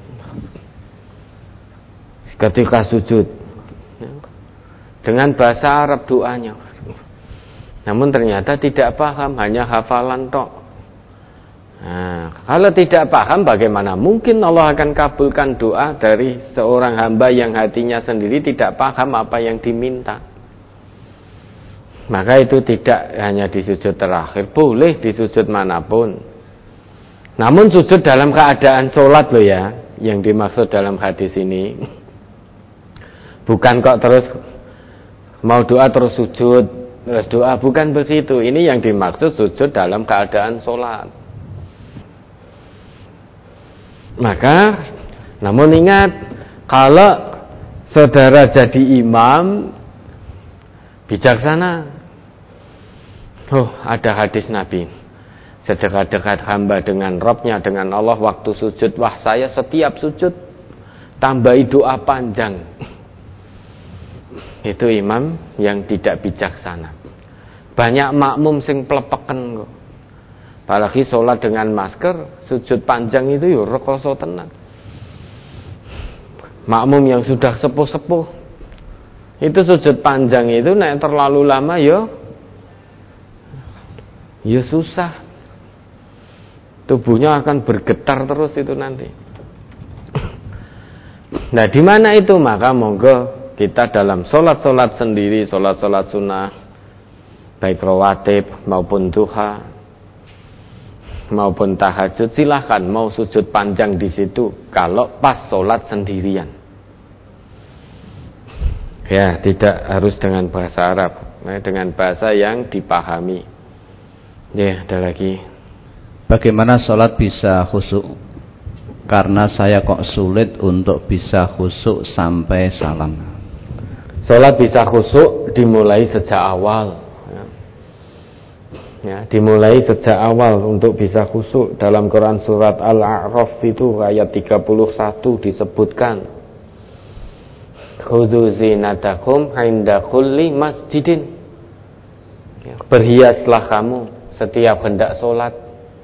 ketika sujud. Dengan bahasa Arab doanya, namun ternyata tidak paham, hanya hafalan tok. Nah, kalau tidak paham, bagaimana mungkin Allah akan kabulkan doa dari seorang hamba yang hatinya sendiri tidak paham apa yang diminta? Maka itu tidak hanya di sujud terakhir, boleh di sujud manapun. Namun sujud dalam keadaan sholat loh ya, yang dimaksud dalam hadis ini. Bukan kok terus mau doa terus sujud, terus doa, bukan begitu. Ini yang dimaksud sujud dalam keadaan sholat. Maka, namun ingat, kalau saudara jadi imam, bijaksana. Oh, ada hadis Nabi, sedekat-dekat hamba dengan Rabb-nya, dengan Allah waktu sujud, wah saya setiap sujud tambahi doa panjang. Itu imam yang tidak bijaksana. Banyak makmum sing plepeken kok. Apalagi sholat dengan masker, sujud panjang itu ya rekoso tenan. Makmum yang sudah sepuh-sepuh, itu sujud panjang itu nek terlalu lama ya susah. Tubuhnya akan bergetar terus itu nanti. Nah, di mana itu? Maka monggo kita dalam sholat-sholat sendiri, sholat-sholat sunnah, baik rawatib maupun duha maupun tahajud, silahkan mau sujud panjang di situ kalau pas sholat sendirian. Ya, tidak harus dengan bahasa Arab, dengan bahasa yang dipahami. Ya, ada lagi. Bagaimana sholat bisa khusyuk? Karena saya kok sulit untuk bisa khusyuk sampai salam. Sholat bisa khusyuk dimulai sejak awal. Ya, dimulai sejak awal untuk bisa khusyuk. Dalam Quran surat Al-A'raf itu ayat 31 disebutkan, khudzu zinatakum 'inda kulli masjidin. Ya, berhiaslah kamu setiap hendak sholat.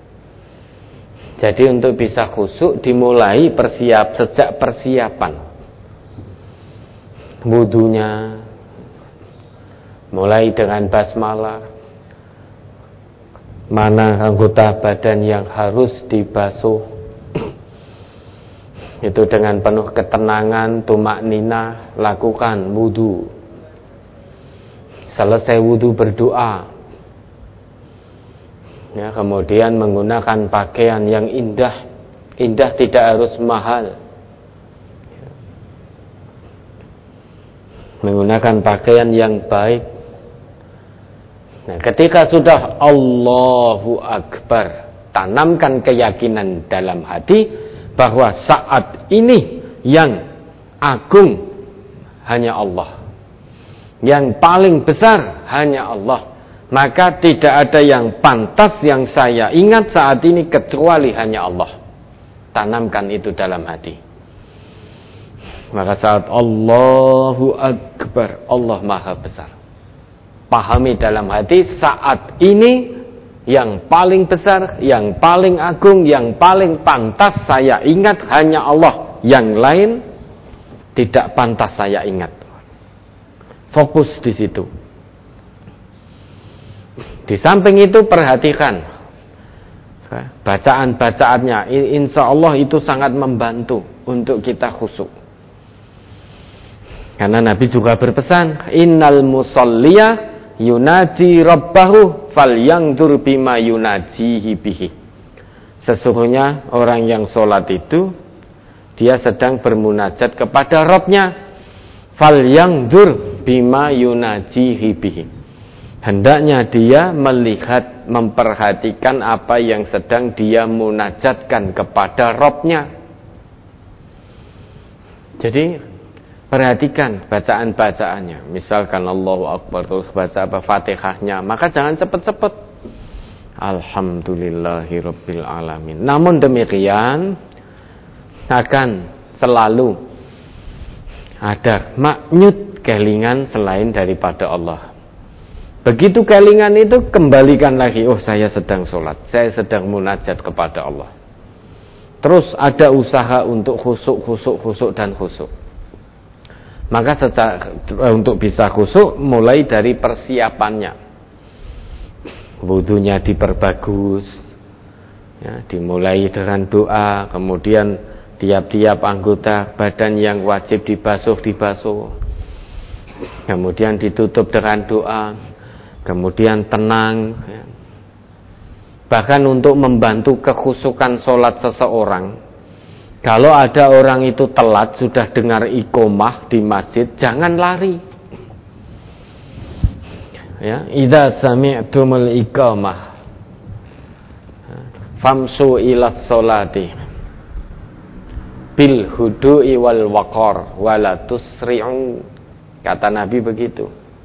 Jadi untuk bisa khusyuk dimulai sejak persiapan. Wudunya mulai dengan basmalah. Mana anggota badan yang harus dibasuh, itu dengan penuh ketenangan, tumakninah, lakukan wudu. Selesai wudu berdoa. Ya, kemudian menggunakan pakaian yang indah. Indah tidak harus mahal. Menggunakan pakaian yang baik. Nah, ketika sudah Allahu Akbar, tanamkan keyakinan dalam hati bahwa saat ini yang agung hanya Allah. Yang paling besar hanya Allah. Maka tidak ada yang pantas yang saya ingat saat ini kecuali hanya Allah. Tanamkan itu dalam hati. Maka saat Allahu Akbar, Allah Maha Besar. Pahami dalam hati saat ini yang paling besar, yang paling agung, yang paling pantas saya ingat hanya Allah. Yang lain tidak pantas saya ingat. Fokus di situ. Di samping itu perhatikan bacaan-bacaannya. Insya Allah itu sangat membantu untuk kita khusyuk. Karena Nabi juga berpesan, innal musalliya yunaji rabbahu falyanzur bima yunajihi bihi. Sesungguhnya orang yang sholat itu dia sedang bermunajat kepada Rabbnya. Falyanzur bima yunajihi bihi. Hendaknya dia melihat, memperhatikan apa yang sedang dia munajatkan kepada Rabbnya. Jadi perhatikan bacaan-bacaannya. Misalkan Allahu Akbar terus baca apa Fatihahnya, maka jangan cepat-cepat. Alhamdulillahirabbil alamin. Namun demikian akan selalu ada maknyut kelingan selain daripada Allah. Begitu kelingan itu kembalikan lagi, oh saya sedang sholat, saya sedang munajat kepada Allah. Terus ada usaha untuk khusyuk dan khusyuk. Maka untuk bisa khusyuk mulai dari persiapannya. Wudunya diperbagus, ya, dimulai dengan doa, kemudian tiap-tiap anggota badan yang wajib dibasuh, kemudian ditutup dengan doa, kemudian tenang, ya. Bahkan untuk membantu kekhusyukan sholat seseorang, kalau ada orang itu telat sudah dengar iqomah di masjid, jangan lari. Ya, idza sami'tumul iqamah famsu ila sholati bil hudu'i wal waqar wala tusri'u. Kata Nabi begitu.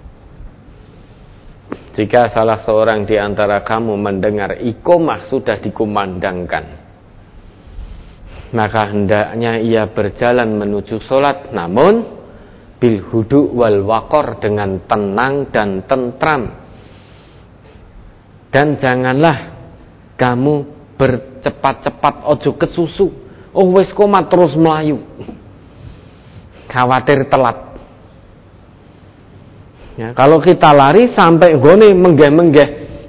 Jika salah seorang di antara kamu mendengar iqamah sudah dikumandangkan, maka hendaknya ia berjalan menuju sholat, namun bil hudu' wal waqar, dengan tenang dan tentram. Dan janganlah kamu bercepat-cepat, ojo kesusu. Oh wis komat terus melayu, khawatir telat. Ya, kalau kita lari sampai gone menggeh-menggeh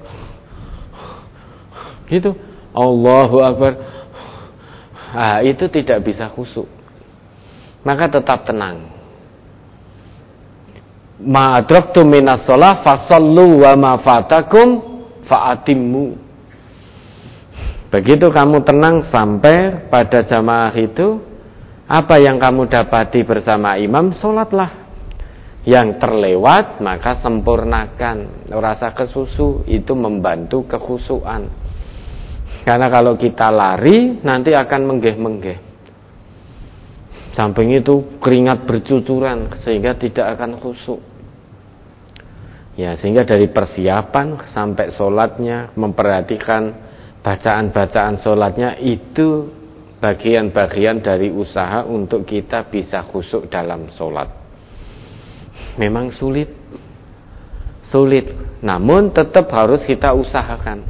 gitu, Allahu Akbar, itu tidak bisa khusyuk. Maka tetap tenang. Ma adraktum minas shalah fasallu wa ma fatakum fa'atimmu. Begitu kamu tenang sampai pada jamaah itu, apa yang kamu dapati bersama imam, sholatlah. Yang terlewat maka sempurnakan. Rasa kesusu itu membantu kekhusyuan. Karena kalau kita lari nanti akan menggeh-menggeh. Samping itu keringat bercucuran sehingga tidak akan khusyuk. Ya, sehingga dari persiapan sampai sholatnya, memperhatikan bacaan-bacaan sholatnya, itu bagian-bagian dari usaha untuk kita bisa khusyuk dalam sholat. Memang sulit, namun tetap harus kita usahakan.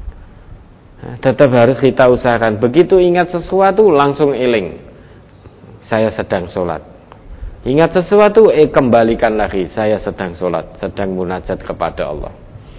Begitu ingat sesuatu langsung eling, saya sedang sholat. Ingat sesuatu, kembalikan lagi, saya sedang sholat, sedang munajat kepada Allah.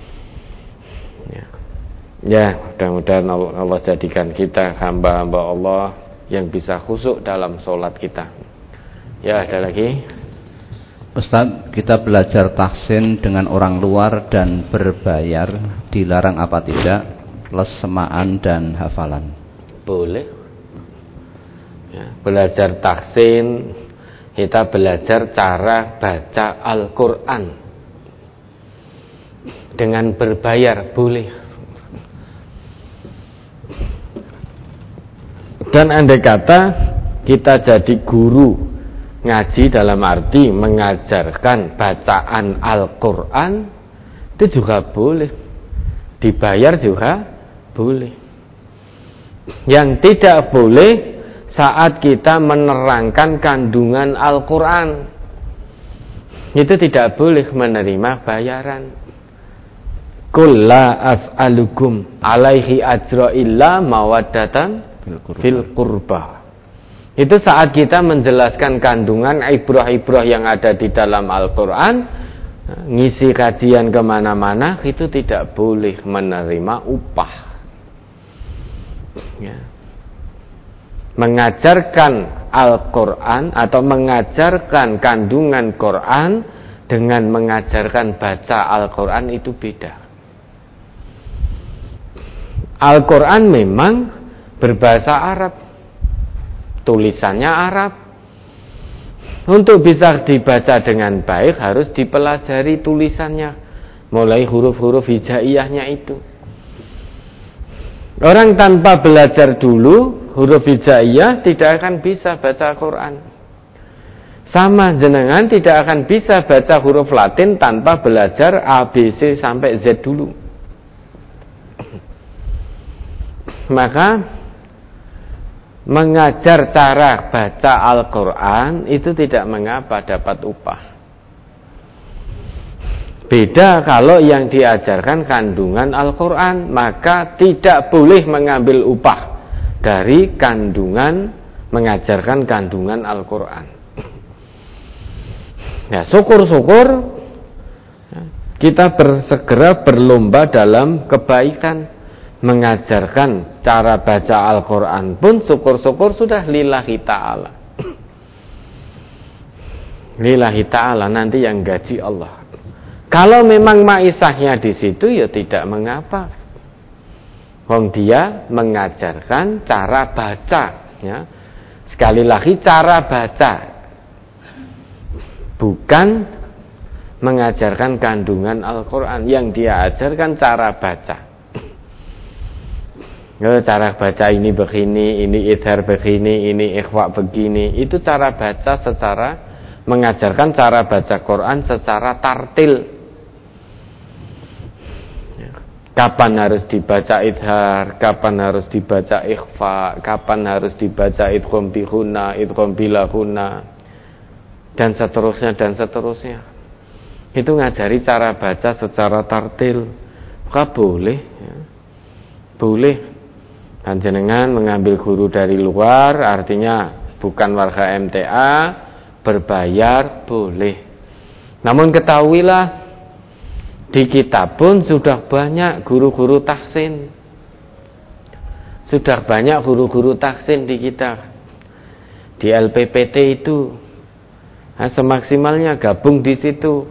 Ya, mudah-mudahan Allah jadikan kita hamba-hamba Allah yang bisa khusyuk dalam sholat kita. Ya, ada lagi? Ustaz, kita belajar tahsin dengan orang luar dan berbayar, dilarang apa tidak? Plus semaan dan hafalan. Boleh. Ya, belajar tahsin, kita belajar cara baca Al-Quran dengan berbayar, boleh. Dan andai kata kita jadi guru Ngaji dalam arti mengajarkan bacaan Al-Quran itu juga boleh, dibayar juga boleh. Yang tidak boleh saat kita menerangkan kandungan Al-Quran, itu tidak boleh menerima bayaran. Qul la as'alukum alaihi ajra illa mawaddatan fil qurba. Itu saat kita menjelaskan kandungan ibrah-ibrah yang ada di dalam Al-Quran, ngisi kajian kemana-mana, itu tidak boleh menerima upah. Ya. Mengajarkan Al-Quran atau mengajarkan kandungan Quran dengan mengajarkan baca Al-Quran itu beda. Al-Quran memang berbahasa Arab, tulisannya Arab. Untuk bisa dibaca dengan baik harus dipelajari tulisannya, mulai huruf-huruf hijaiyahnya itu. Orang tanpa belajar dulu huruf hijaiyah tidak akan bisa baca Quran. Sama jenengan tidak akan bisa baca huruf Latin tanpa belajar A, B, C sampai Z dulu. Maka mengajar cara baca Al-Quran itu tidak mengapa dapat upah. Beda kalau yang diajarkan kandungan Al-Quran, maka tidak boleh mengambil upah dari kandungan, mengajarkan kandungan Al-Quran. Ya, syukur-syukur kita segera berlomba dalam kebaikan. Mengajarkan cara baca Al-Quran pun syukur-syukur sudah lillahi ta'ala. Lillahi ta'ala, nanti yang gaji Allah. Kalau memang maisahnya di situ ya tidak mengapa. Wong dia mengajarkan cara baca, ya. Sekali lagi cara baca, bukan mengajarkan kandungan Al-Quran. Yang dia ajarkan cara baca. Cara baca ini begini, ini idhar begini, ini ikhwa begini. Itu cara baca secara, mengajarkan cara baca Quran secara tartil. Kapan harus dibaca idhar, kapan harus dibaca ikhfa, kapan harus dibaca idgham bihunna, idgham bilahunna, dan seterusnya dan seterusnya. Itu ngajari cara baca secara tartil. Maka boleh, ya. Boleh. Panjenengan mengambil guru dari luar, artinya bukan warga MTA, berbayar boleh. Namun ketahuilah, di kita pun sudah banyak guru-guru tahsin. Sudah banyak guru-guru tahsin di kita. Di LPPT itu, semaksimalnya gabung di situ.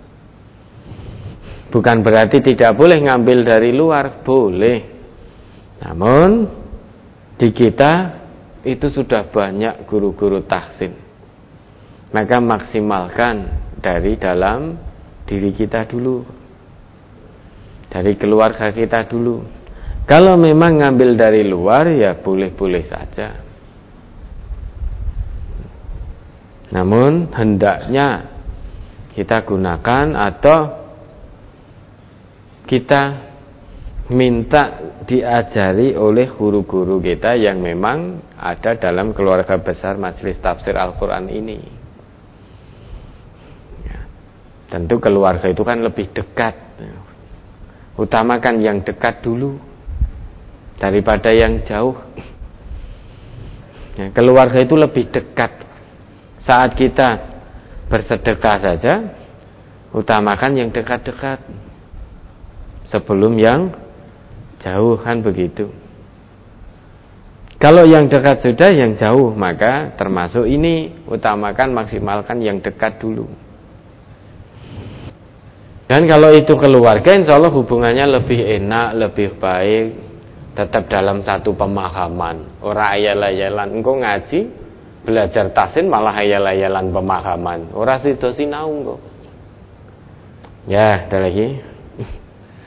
Bukan berarti tidak boleh ngambil dari luar, boleh. Namun di kita itu sudah banyak guru-guru tahsin. Maka maksimalkan dari dalam diri kita dulu, dari keluarga kita dulu. Kalau memang ngambil dari luar ya boleh-boleh saja. Namun hendaknya kita gunakan atau kita minta diajari oleh guru-guru kita yang memang ada dalam keluarga besar Majelis Tafsir Al-Quran ini. Ya, tentu keluarga itu kan lebih dekat. Utamakan yang dekat dulu daripada yang jauh. Ya, keluarga itu lebih dekat. Saat kita bersedekah saja, utamakan yang dekat-dekat sebelum yang jauh, kan begitu. Kalau yang dekat sudah, yang jauh maka termasuk ini, utamakan, maksimalkan yang dekat dulu. Dan kalau itu keluarga, insya Allah hubungannya lebih enak, lebih baik, tetap dalam satu pemahaman. Ora ayal-ayalan, engkau ngaji belajar tahsin malah ayal-ayalan pemahaman. Ora sido sinau engkau. Ya, ada lagi.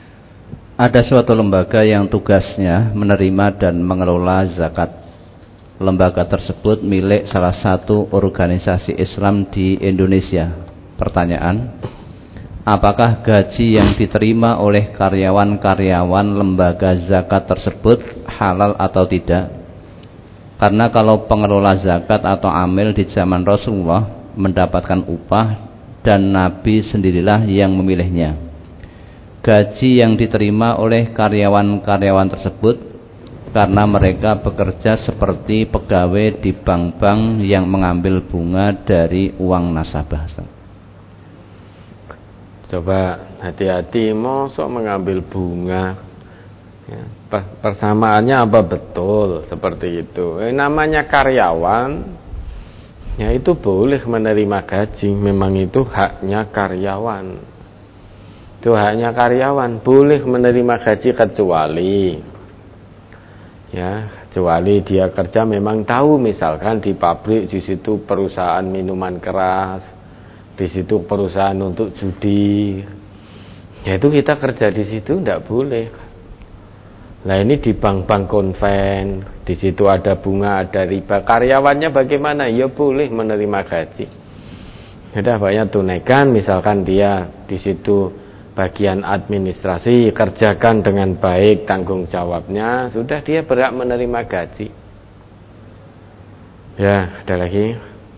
Ada suatu lembaga yang tugasnya menerima dan mengelola zakat. lembaga tersebut milik salah satu organisasi Islam di Indonesia. Pertanyaan, apakah gaji yang diterima oleh karyawan-karyawan lembaga zakat tersebut halal atau tidak? Karena kalau pengelola zakat atau amil di zaman Rasulullah mendapatkan upah dan Nabi sendirilah yang memilihnya. Gaji yang diterima oleh karyawan-karyawan tersebut karena mereka bekerja seperti pegawai di bank-bank yang mengambil bunga dari uang nasabah. Coba hati-hati, mosok mengambil bunga. Ya, persamaannya apa betul seperti itu? Namanya karyawan, ya itu boleh menerima gaji. Memang itu haknya karyawan. Itu haknya karyawan, boleh menerima gaji kecuali dia kerja memang tahu, misalkan di pabrik, di situ perusahaan minuman keras, di situ perusahaan untuk judi, ya itu kita kerja di situ tidak boleh. Nah ini di bank-bank konven, di situ ada bunga, ada riba, karyawannya bagaimana? Ya boleh menerima gaji. Sudah banyak tunaikan, misalkan dia di situ bagian administrasi, kerjakan dengan baik tanggung jawabnya, sudah dia berhak menerima gaji. Ya, ada lagi.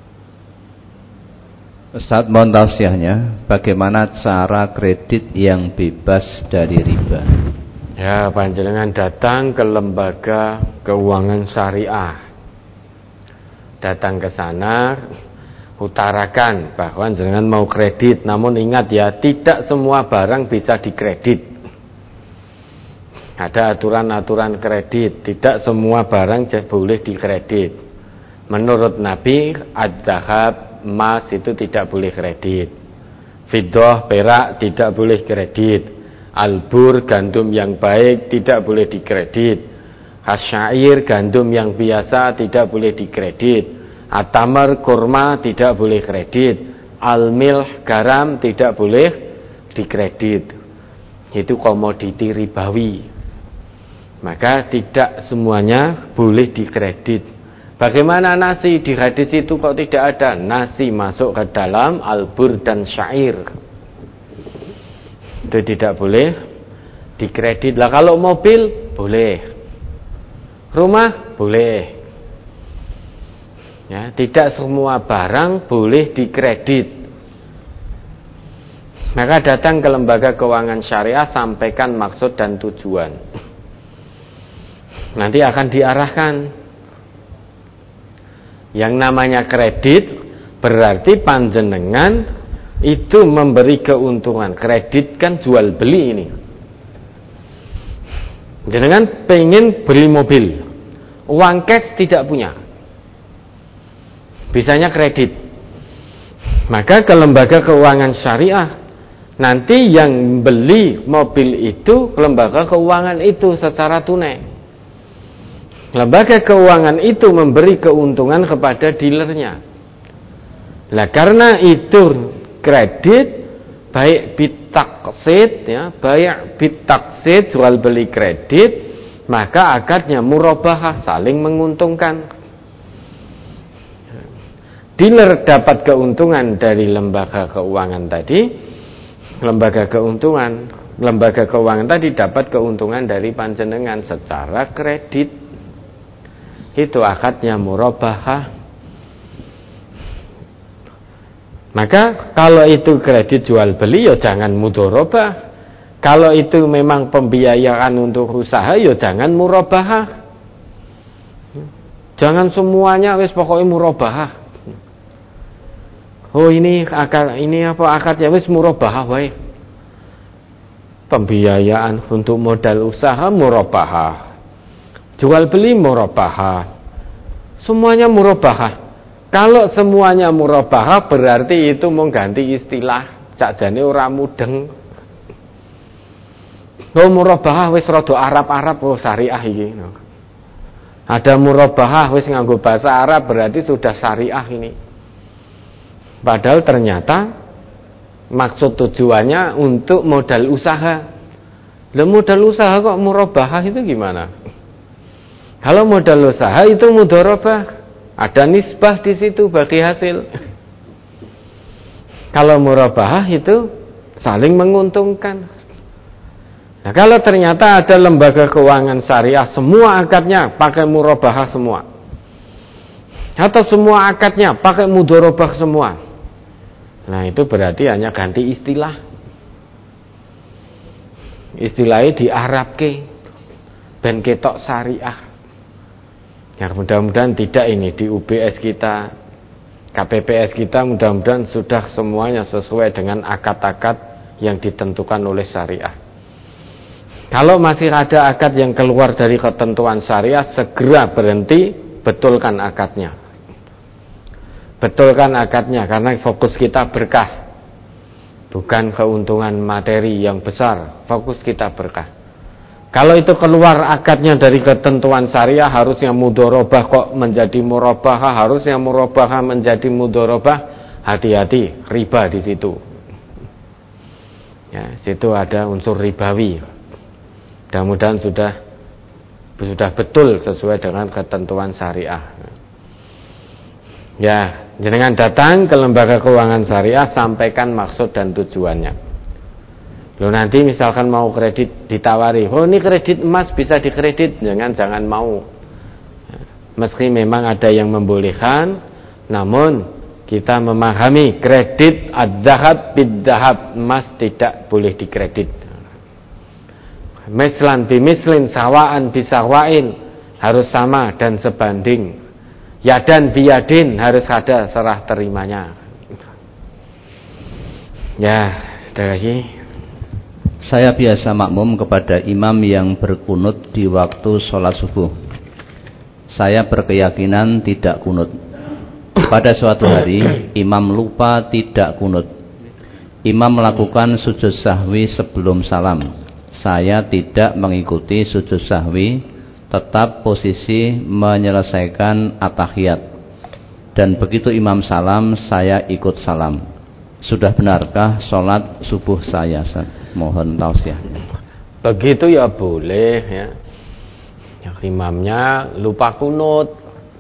Ustaz, mohon tausiahnya, bagaimana cara kredit yang bebas dari riba? Ya, panjenengan datang ke lembaga keuangan syariah. Datang ke sana, utarakan bahwa jangan mau kredit, namun ingat ya, tidak semua barang bisa dikredit. Ada aturan-aturan kredit, tidak semua barang boleh dikredit. Menurut Nabi, ad-dhahab, emas itu tidak boleh kredit. Fiddah, perak tidak boleh kredit. Albur, gandum yang baik tidak boleh dikredit. Hasyair, gandum yang biasa tidak boleh dikredit. Atamar, kurma tidak boleh kredit. Almilh, garam tidak boleh dikredit. Itu komoditi ribawi. Maka tidak semuanya boleh dikredit. Bagaimana nasi? Di hadis itu kok tidak ada nasi masuk ke dalam albur dan syair. Itu tidak boleh dikredit. Lah kalau mobil boleh, rumah boleh. Ya, tidak semua barang boleh dikredit. Maka datang ke lembaga keuangan syariah, sampaikan maksud dan tujuan. Nanti akan diarahkan. Yang namanya kredit berarti panjenengan itu memberi keuntungan. Kredit kan jual beli ini. Jenengan pengen beli mobil, uang cash tidak punya, bisanya kredit. Maka ke lembaga keuangan syariah, nanti yang beli mobil itu lembaga keuangan itu secara tunai. Lembaga keuangan itu memberi keuntungan kepada dealernya. Lah karena itu kredit, baik bitaksid, ya, baik bitaksid, jual beli kredit, maka akadnya murabahah, saling menguntungkan. Dealer dapat keuntungan dari lembaga keuangan tadi, lembaga keuangan tadi dapat keuntungan dari panjenengan secara kredit. Itu akadnya murabahah. Maka kalau itu kredit jual beli, ya jangan mudharabah. Kalau itu memang pembiayaan untuk usaha, ya jangan murabahah. Jangan semuanya wis pokoknya murabahah. Oh ini akadnya wis murabahah wae. Pembiayaan untuk modal usaha murabahah. Jual beli murabahah. Semuanya murabahah. Kalau semuanya murabahah berarti itu mau ganti istilah, sakjane ora mudeng. Oh murabahah wis rada Arab-Arab, oh syariah iki. Ada murabahah wis nganggo bahasa Arab berarti sudah syariah ini. Padahal ternyata maksud tujuannya untuk modal usaha. Lah modal usaha kok murabahah itu gimana? Kalau modal usaha itu mudharabah, ada nisbah di situ bagi hasil. Kalau murabahah itu saling menguntungkan. Nah, kalau ternyata ada lembaga keuangan syariah semua akadnya pakai murabahah semua, atau semua akadnya pakai mudharabah semua, nah itu berarti hanya ganti istilah. Istilahnya diarabke ben ketok syariah. Ya, mudah-mudahan tidak ini di UBS kita, KPPS kita, mudah-mudahan sudah semuanya sesuai dengan akad-akad yang ditentukan oleh syariah. Kalau masih ada akad yang keluar dari ketentuan syariah, segera berhenti, betulkan akadnya. Betulkan akadnya, karena fokus kita berkah, bukan keuntungan materi yang besar. Fokus kita berkah. Kalau itu keluar akadnya dari ketentuan syariah, harusnya mudharabah kok menjadi murabahah, harusnya murabahah menjadi mudharabah, hati-hati, riba di situ. Ya, situ ada unsur ribawi. Mudah-mudahan sudah betul sesuai dengan ketentuan syariah. Ya, jenengan datang ke lembaga keuangan syariah, sampaikan maksud dan tujuannya. Loh, nanti misalkan mau kredit ditawari, oh ini kredit emas bisa dikredit, jangan mau. Meski memang ada yang membolehkan, namun kita memahami kredit ad-dhahab bid-dhahab, emas tidak boleh dikredit. Mislan bimislin sawaan bisawain, harus sama dan sebanding. Yadan biyadin, harus ada serah terimanya. Ya, ada lagi. Saya biasa makmum kepada imam yang berkunut di waktu sholat subuh. Saya berkeyakinan tidak kunut. Pada suatu hari, imam lupa tidak kunut. Imam melakukan sujud sahwi sebelum salam. Saya tidak mengikuti sujud sahwi, tetap posisi menyelesaikan at-tahiyat. Dan begitu imam salam, saya ikut salam. Sudah benarkah sholat subuh saya? Mohon tausiah. Begitu ya boleh ya. Yang imamnya lupa kunut.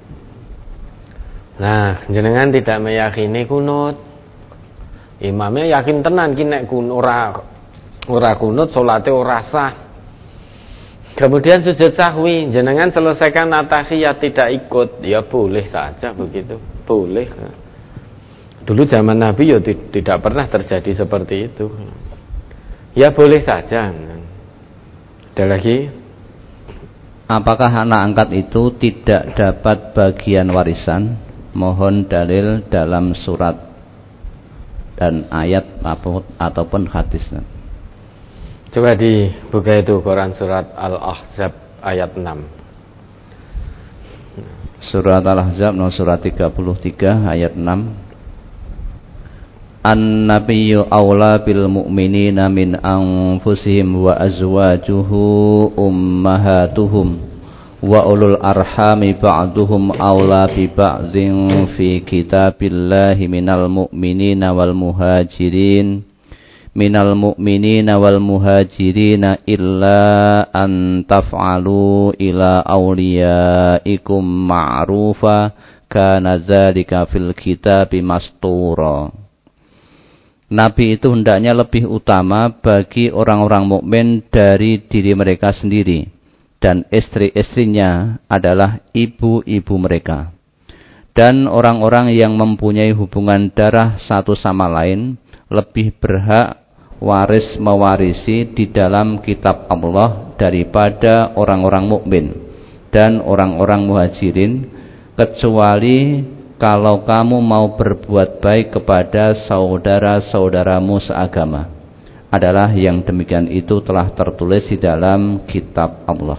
Nah, jenengan tidak meyakini kunut. Imamnya yakin tenan ki nek ora kunut salate ora sah. Kemudian sujud sahwi, jenengan selesaikan at-tahiyat tidak ikut, ya boleh saja begitu. Boleh. Dulu zaman Nabi ya tidak pernah terjadi seperti itu. Ya boleh saja. Ada lagi? Apakah anak angkat itu tidak dapat bagian warisan? Mohon dalil dalam surat dan ayat ataupun hadis. Coba dibuka itu Quran surat Al-Ahzab ayat 6. Surat Al-Ahzab surat 33 ayat 6. An-nabiyyu awla bil mu'minina min anfusihim wa azwajuhu ummahatuhum wa ulul arhami ba'duhum awla bi ba'dhin fi kitabillahi minal mu'minina wal muhajirin illa an taf'alu ila awliyaikum ma'rufa kana dzalika fil kitabi mastura. Nabi itu hendaknya lebih utama bagi orang-orang mukmin dari diri mereka sendiri, dan istri-istrinya adalah ibu-ibu mereka. Dan orang-orang yang mempunyai hubungan darah satu sama lain lebih berhak waris mewarisi di dalam kitab Allah daripada orang-orang mukmin dan orang-orang muhajirin, kecuali kalau kamu mau berbuat baik kepada saudara-saudaramu seagama. Adalah yang demikian itu telah tertulis di dalam kitab Allah.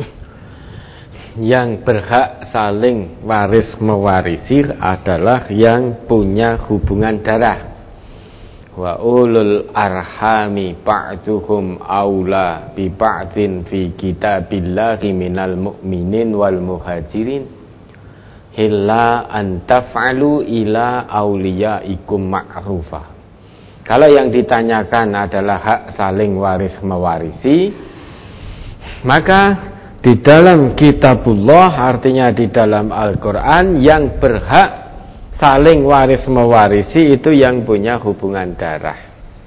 Yang berhak saling waris mewarisi adalah yang punya hubungan darah. Wa ulul arhami ba'duhum aula bi ba'din fi kitabillahi minal mu'minin wal muhajirin illa an taf'alu ila auliyaikum ma'rufa. Kalau yang ditanyakan adalah hak saling waris mewarisi, maka di dalam kitabullah, artinya di dalam Al-Quran, yang berhak saling waris mewarisi itu yang punya hubungan darah.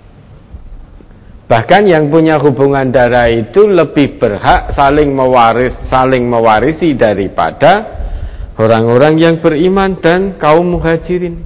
Bahkan yang punya hubungan darah itu lebih berhak saling mewarisi daripada orang-orang yang beriman dan kaum muhajirin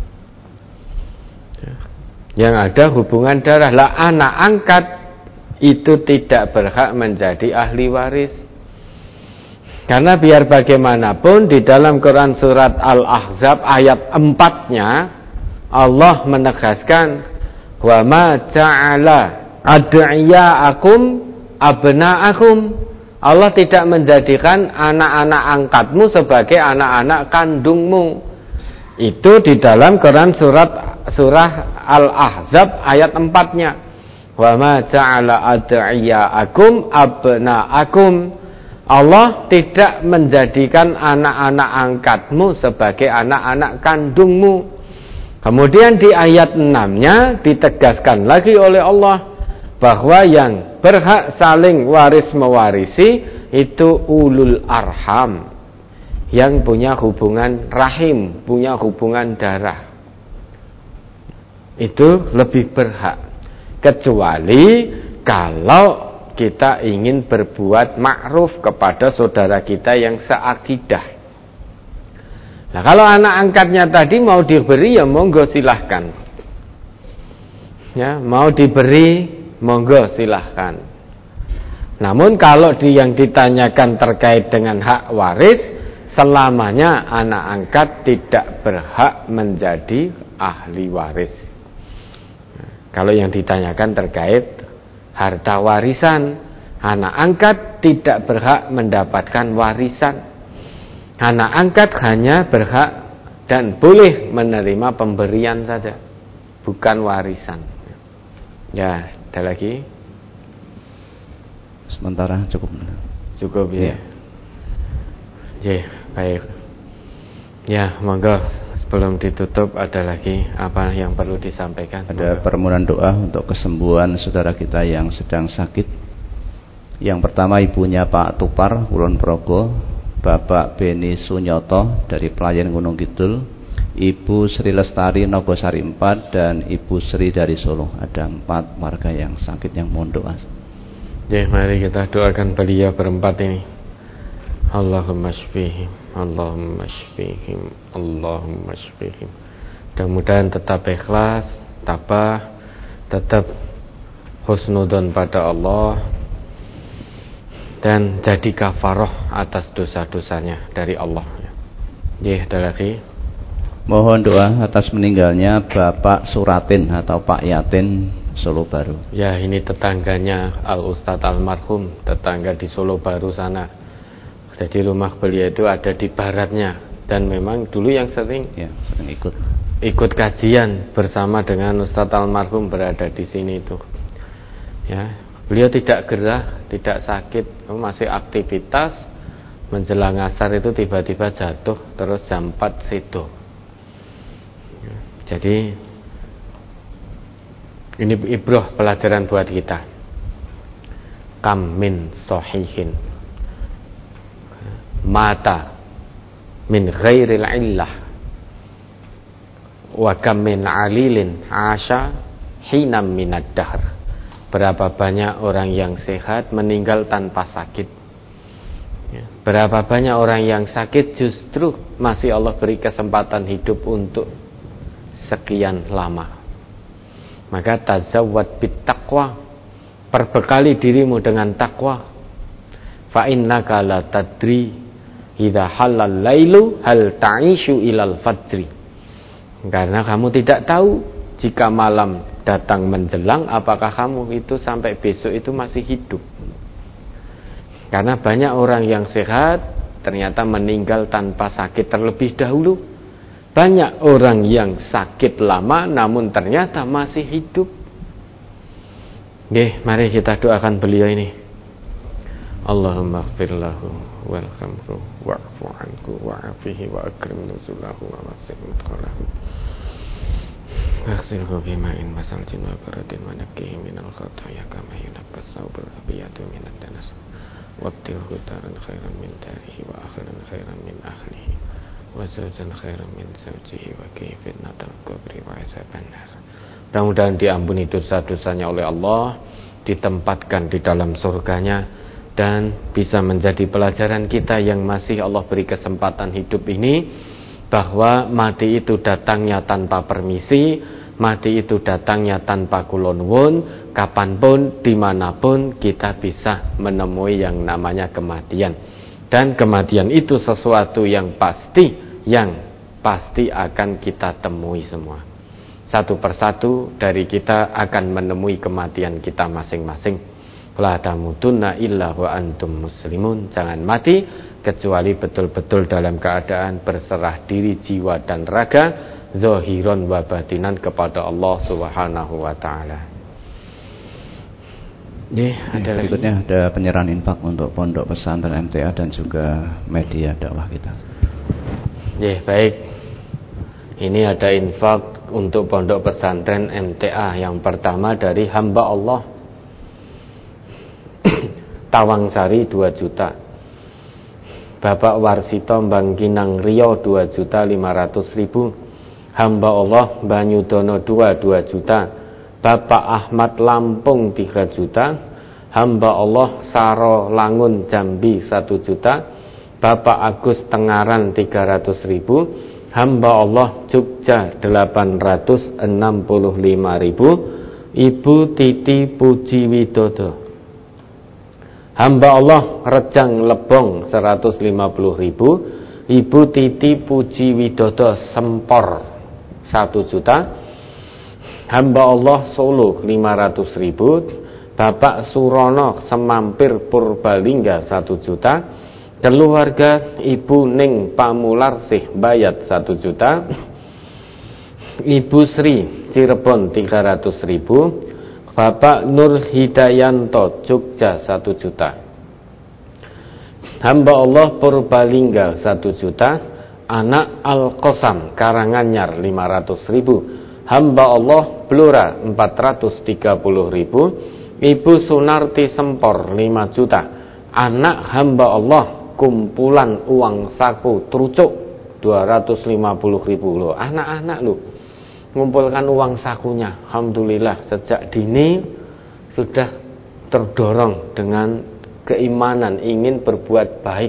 yang ada hubungan darah. Lah anak angkat itu tidak berhak menjadi ahli waris. Karena biar bagaimanapun di dalam Quran surat Al-Ahzab ayat 4-nya Allah menegaskan, wa ma ja'ala ad'iyaakum abna'akum. Allah tidak menjadikan anak-anak angkatmu sebagai anak-anak kandungmu. Itu di dalam Quran surah Al-Ahzab ayat 4-nya. Wa ma ja'ala ad'iyaakum abna'akum. Allah tidak menjadikan anak-anak angkatmu sebagai anak-anak kandungmu. Kemudian di ayat 6-nya ditegaskan lagi oleh Allah bahwa yang berhak saling waris mewarisi itu ulul arham, yang punya hubungan rahim, punya hubungan darah. Itu lebih berhak, kecuali kalau kita ingin berbuat ma'ruf kepada saudara kita yang seakidah. Nah, kalau anak angkatnya tadi mau diberi, ya monggo silahkan. Ya, mau diberi, monggo silahkan. Namun kalau yang ditanyakan terkait dengan hak waris, selamanya anak angkat tidak berhak menjadi ahli waris. Nah, kalau yang ditanyakan terkait harta warisan, anak angkat tidak berhak mendapatkan warisan. Anak angkat hanya berhak dan boleh menerima pemberian saja, bukan warisan. Ya, ada lagi? Sementara cukup. Cukup ya. Ya, baik. Ya, monggo sebelum ditutup ada lagi apa yang perlu disampaikan? Ada permohonan doa untuk kesembuhan saudara kita yang sedang sakit. Yang pertama ibunya Pak Tupar, Kulon Progo, Bapak Beni Sunyoto dari Pelayan Gunung Kidul, Ibu Sri Lestari Nogosari 4, dan Ibu Sri dari Solo. Ada 4 warga yang sakit yang mohon doa. Ya, mari kita doakan beliau berempat ini. Allahumma shfihim, Allahumma shfihim, Allahumma shfihim. Mudah-mudahan tetap ikhlas, tabah, tetap husnudon pada Allah, dan jadi kafaroh atas dosa-dosanya dari Allah. Ya, ada lagi. Mohon doa atas meninggalnya Bapak Suratin atau Pak Yatin, Solo Baru. Ya, ini tetangganya Al-Ustadz Almarhum, tetangga di Solo Baru sana. Jadi rumah beliau itu ada di baratnya, dan memang dulu yang sering ikut kajian bersama dengan Ustadz Almarhum berada di sini itu. Ya, beliau tidak gerah, tidak sakit, masih aktivitas. Menjelang asar itu tiba-tiba jatuh, terus jam 4 sedo. Jadi ini ibrah, pelajaran buat kita. Kam min sahihin mata min ghairil illah, wa kam min alilin asha hinam minad dahr. Berapa banyak orang yang sehat meninggal tanpa sakit. Berapa banyak orang yang sakit justru masih Allah beri kesempatan hidup untuk sekian lama. Maka tazawwad bit taqwa, perbekali dirimu dengan takwa. Fa innaka la tadri idza halal lailu hal ta'ishu ilal fajri. Karena kamu tidak tahu jika malam datang menjelang, apakah kamu itu sampai besok itu masih hidup. Karena banyak orang yang sehat ternyata meninggal tanpa sakit terlebih dahulu. Banyak orang yang sakit lama namun ternyata masih hidup. Oke, mari kita doakan beliau ini. Allahumma ighfir lahu warhamhu wa'fu anhu wa'afihi wa akrim nuzulahu wa wasi' mudkhalahu. Aghsilhu bima'in wasaljin wa baradin wa nakkihi minal khataya kama yunaqqa as-sawbul abyadu minad danas. وابدله دارا خيرا من داره وآخرا خيرا من أهله وزوجا خيرا من زوجه وكيف فتنة القبر وعذاب النار. Mudah-mudahan diampuni dosa-dosanya oleh Allah, ditempatkan di dalam surganya, dan bisa menjadi pelajaran kita yang masih Allah beri kesempatan hidup ini, bahwa mati itu datangnya tanpa permisi, mati itu datangnya tanpa kulonwun, kapanpun, dimanapun kita bisa menemui yang namanya kematian. Dan kematian itu sesuatu yang pasti akan kita temui semua. Satu persatu dari kita akan menemui kematian kita masing-masing. La tamutunna illa wa antum muslimun. Jangan mati kecuali betul-betul dalam keadaan berserah diri jiwa dan raga, zahiran wa batinan kepada Allah Subhanahu wa taala. Berikutnya ada penyerahan infak untuk Pondok Pesantren MTA dan juga media dakwah kita. Baik. Ini ada infak untuk Pondok Pesantren MTA. Yang pertama dari hamba Allah Tawangsari 2 juta. Bapak Warsito Bangkinang Riau 2.500.000. Hamba Allah Banyudono 2 juta. Bapak Ahmad Lampung 3 juta. Hamba Allah Saro Langun Jambi 1 juta. Bapak Agus Tengaran 300.000. Hamba Allah Jogja 865.000. Ibu Titi Puji Widodo. Hamba Allah Rejang Lebong 150.000. Ibu Titi Puji Widodo Sempor 1 juta. Hamba Allah Solo 500.000. Bapak Surono Semampir Purbalingga 1 juta. Keluarga Ibu Ning Pamularsih Bayat 1 juta. Ibu Sri Cirebon 300.000. Bapak Nur Hidayanto Jogja 1 juta. Hamba Allah Purbalingga 1 juta. Anak Al-Qasam Karanganyar 500.000. Hamba Allah Blora 430.000. Ibu Sunarti Sempor 5 juta. Anak hamba Allah kumpulan uang saku Trucuk 250.000 loh. Anak-anak loh mengumpulkan uang sakunya. Alhamdulillah sejak dini sudah terdorong dengan keimanan ingin berbuat baik.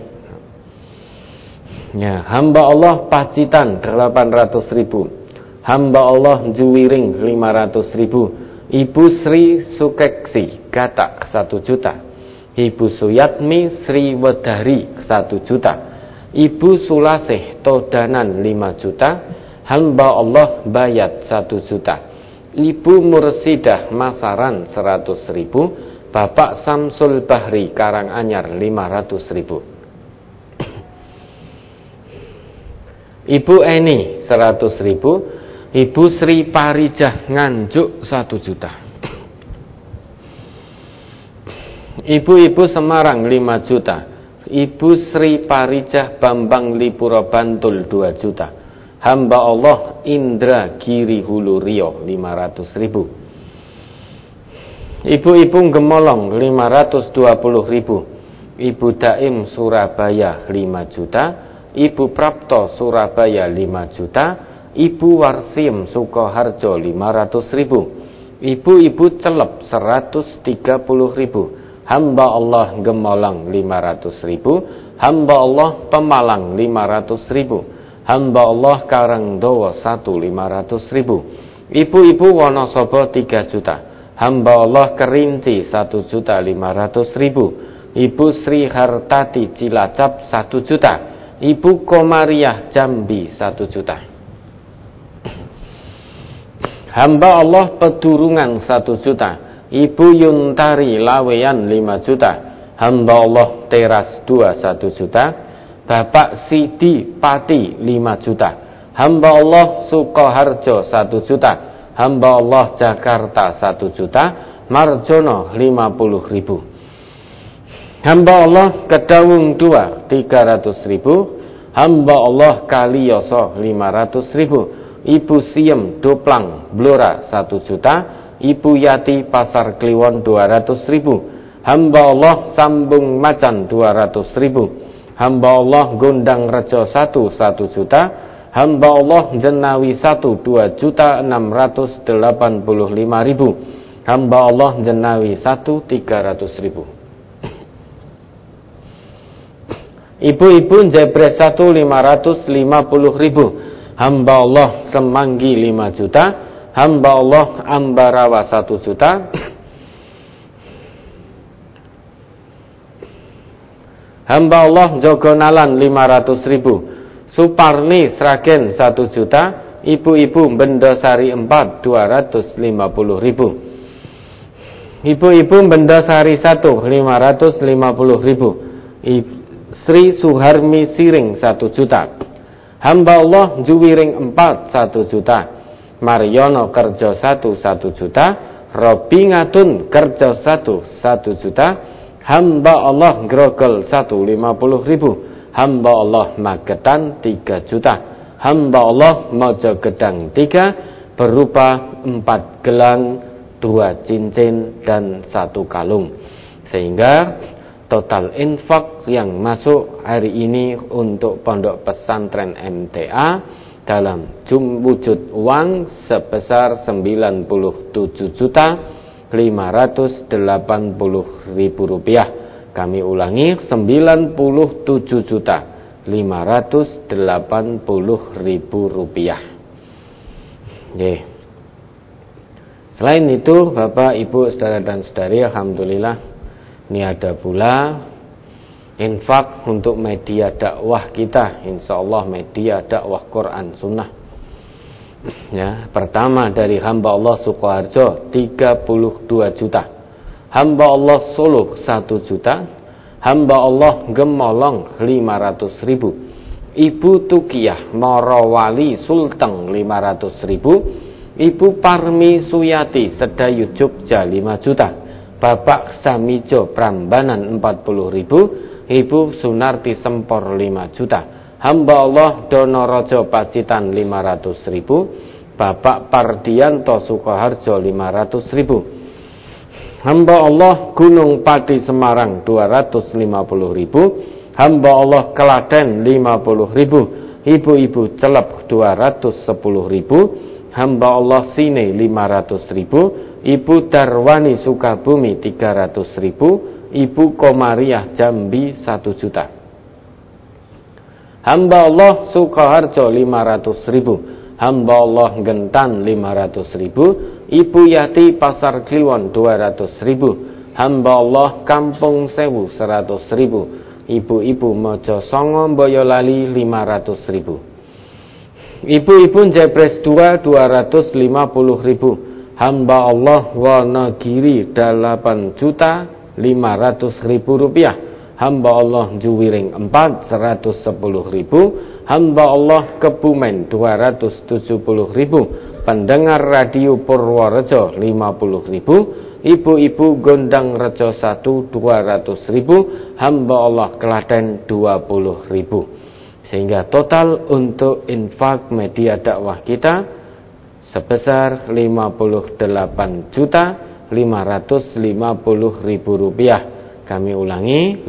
Hamba Allah Pacitan 800.000. Hamba Allah Juwiring 500.000. Ibu Sri Sukeksi Gatak 1 juta. Ibu Suyatmi Sri Wedari 1 juta. Ibu Sulasih Todanan 5 juta. Hamba Allah Bayat 1 juta. Ibu Mursidah Masaran 100.000. Bapak Samsul Bahri Karanganyar 500.000. Ibu Eni 100.000. Ibu Sri Parijah Nganjuk 1 juta. Ibu-ibu Semarang 5 juta. Ibu Sri Parijah Bambang Lipuro Bantul 2 juta. Hamba Allah Indra Giri Hulu Rio 500.000. Ibu-ibu Gemolong 520.000. Ibu Daim Surabaya 5 juta. Ibu Prapto Surabaya 5 juta. Ibu Warsim Sukoharjo 500.000. Ibu-ibu Celep 130.000. Hamba Allah Gemolong 500.000. Hamba Allah Pemalang 500.000. Hamba Allah Karangdowo 500.000. Ibu-ibu Wonosobo 3 juta. Hamba Allah Kerinci 1.500.000. Ibu Sri Hartati Cilacap 1 juta. Ibu Komariah Jambi 1 juta. Hamba Allah Pedurungan 1 juta. Ibu Yuntari Laweyan 5 juta. Hamba Allah Teras 2 1 juta. Bapak Sidi Pati 5 juta. Hamba Allah Sukoharjo 1 juta. Hamba Allah Jakarta 1 juta. Marjono 50.000. Hamba Allah Kedawung 2 300.000. Hamba Allah Kaliyoso 500.000. Ibu Siem Doplang Blora 1 juta. Ibu Yati Pasar Kliwon 200.000. Hamba Allah sambung macan 200.000. Hamba Allah gondang rejo 1 juta. Hamba Allah jenawi 1 2.685.000. Hamba Allah jenawi 1 300.000. Ibu-ibu jebres 1 550.000. Hamba Allah semanggi 5 juta. Hamba Allah ambarawa 1 juta. Hamba Allah jogonalan 500.000. Suparni Sragen 1 juta. Ibu-ibu Bendosari 4 250.000. Ibu-ibu Bendosari 1 550.000. Sri Suharmi Siring 1 juta. Hamba Allah Juwiring 4 1 juta. Mariono Kerjo 1 juta. Robi Ngatun Kerjo 1 juta. Hamba Allah Grogol 150.000. Hamba Allah Magetan 3 juta. Hamba Allah Mojogedang 3 berupa 4 gelang, 2 cincin dan 1 kalung. Sehingga total infak yang masuk hari ini untuk pondok pesantren MTA dalam wujud uang sebesar 97.580.000 rupiah. Kami ulangi, 97.580.000 rupiah. Selain itu, Bapak, Ibu, saudara dan saudari, alhamdulillah ini ada pula infak untuk media dakwah kita, insyaallah media dakwah Quran Sunnah. Ya, pertama dari hamba Allah Sukoharjo 32 juta. Hamba Allah Solo 1 juta. Hamba Allah Gemolong 500.000. Ibu Tukiyah Morowali Sulteng 500.000. Ibu Parmi Suyati Sedayu Jogja 5 juta. Bapak Samijo Prambanan 40.000. Ibu Sunarti Sempor 5 juta. Hamba Allah Donorojo Pacitan 500.000. Bapak Pardianto Sukoharjo 500.000. Hamba Allah Gunung Pati Semarang 250.000. Hamba Allah Kelaten 50.000. Ibu-ibu Celep 210.000. Hamba Allah Sine 500.000. Ibu Darwani Sukabumi 300.000. Ibu Komariah Jambi 1 juta. Hamba Allah Sukoharjo 500.000. Hamba Allah Gentan 500.000. Ibu Yati Pasar Kliwon 200.000. Hamba Allah Kampung Sewu 100.000. Ibu-ibu Mojo Songo Boyolali 500.000. Ibu-ibu Jebres 250.000. Hamba Allah Wonogiri 8.500.000 rupiah. Hamba Allah Juwiring 4 110.000. Hamba Allah Kebumen 270.000. Pendengar radio Purworejo 50.000. Ibu-ibu Gondang Rejo 1 200.000. Hamba Allah Klaten 20.000. Sehingga total untuk infak media dakwah kita sebesar 58.550.000 rupiah. Kami ulangi,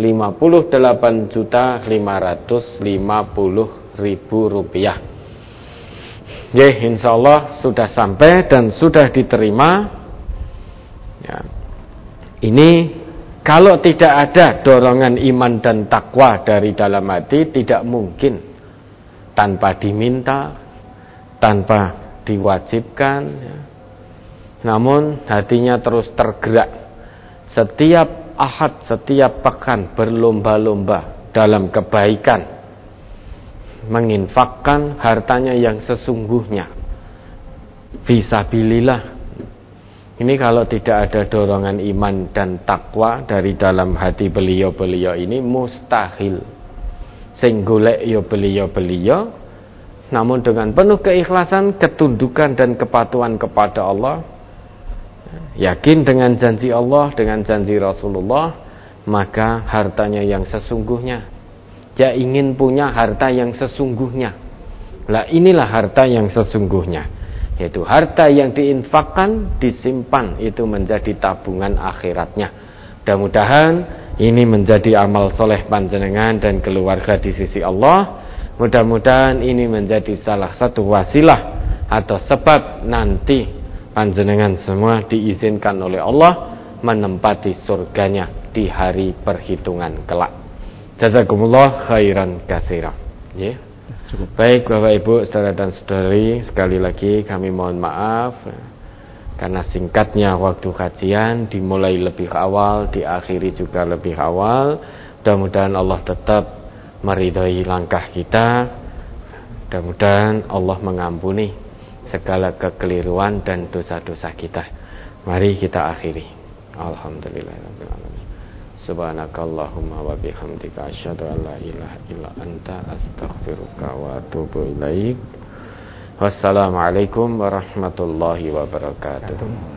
58.550.000 rupiah. Ya, insyaallah sudah sampai dan sudah diterima. Ya. Ini kalau tidak ada dorongan iman dan takwa dari dalam hati, tidak mungkin tanpa diminta, tanpa diwajibkan, ya. Namun hatinya terus tergerak. Setiap ahad, setiap pekan berlomba-lomba dalam kebaikan, menginfakkan hartanya yang sesungguhnya fisabilillah. Ini kalau tidak ada dorongan iman dan takwa dari dalam hati beliau-beliau ini mustahil. Sing golek ya beliau-beliau, namun dengan penuh keikhlasan, ketundukan dan kepatuhan kepada Allah, yakin dengan janji Allah, dengan janji Rasulullah, maka hartanya yang sesungguhnya. Dia ingin punya harta yang sesungguhnya. Lah inilah harta yang sesungguhnya, yaitu harta yang diinfakkan, disimpan, itu menjadi tabungan akhiratnya. Mudah-mudahan ini menjadi amal soleh panjenengan dan keluarga di sisi Allah. Mudah-mudahan ini menjadi salah satu wasilah atau sebab nanti panjenengan semua diizinkan oleh Allah menempati surganya di hari perhitungan kelak. Jazakumullah khairan katsira. Ya. Baik Bapak Ibu, saudara dan saudari, sekali lagi kami mohon maaf karena singkatnya waktu kajian, dimulai lebih awal, diakhiri juga lebih awal. Mudah-mudahan Allah tetap meridhai langkah kita. Mudah-mudahan Allah mengampuni segala kekeliruan dan dosa-dosa kita. Mari kita akhiri. Alhamdulillahirabbil alamin. Subhanakallahumma wa bihamdika asyhadu an la ilaha illa anta astaghfiruka wa atubu ilaik. Wassalamualaikum warahmatullahi wabarakatuh.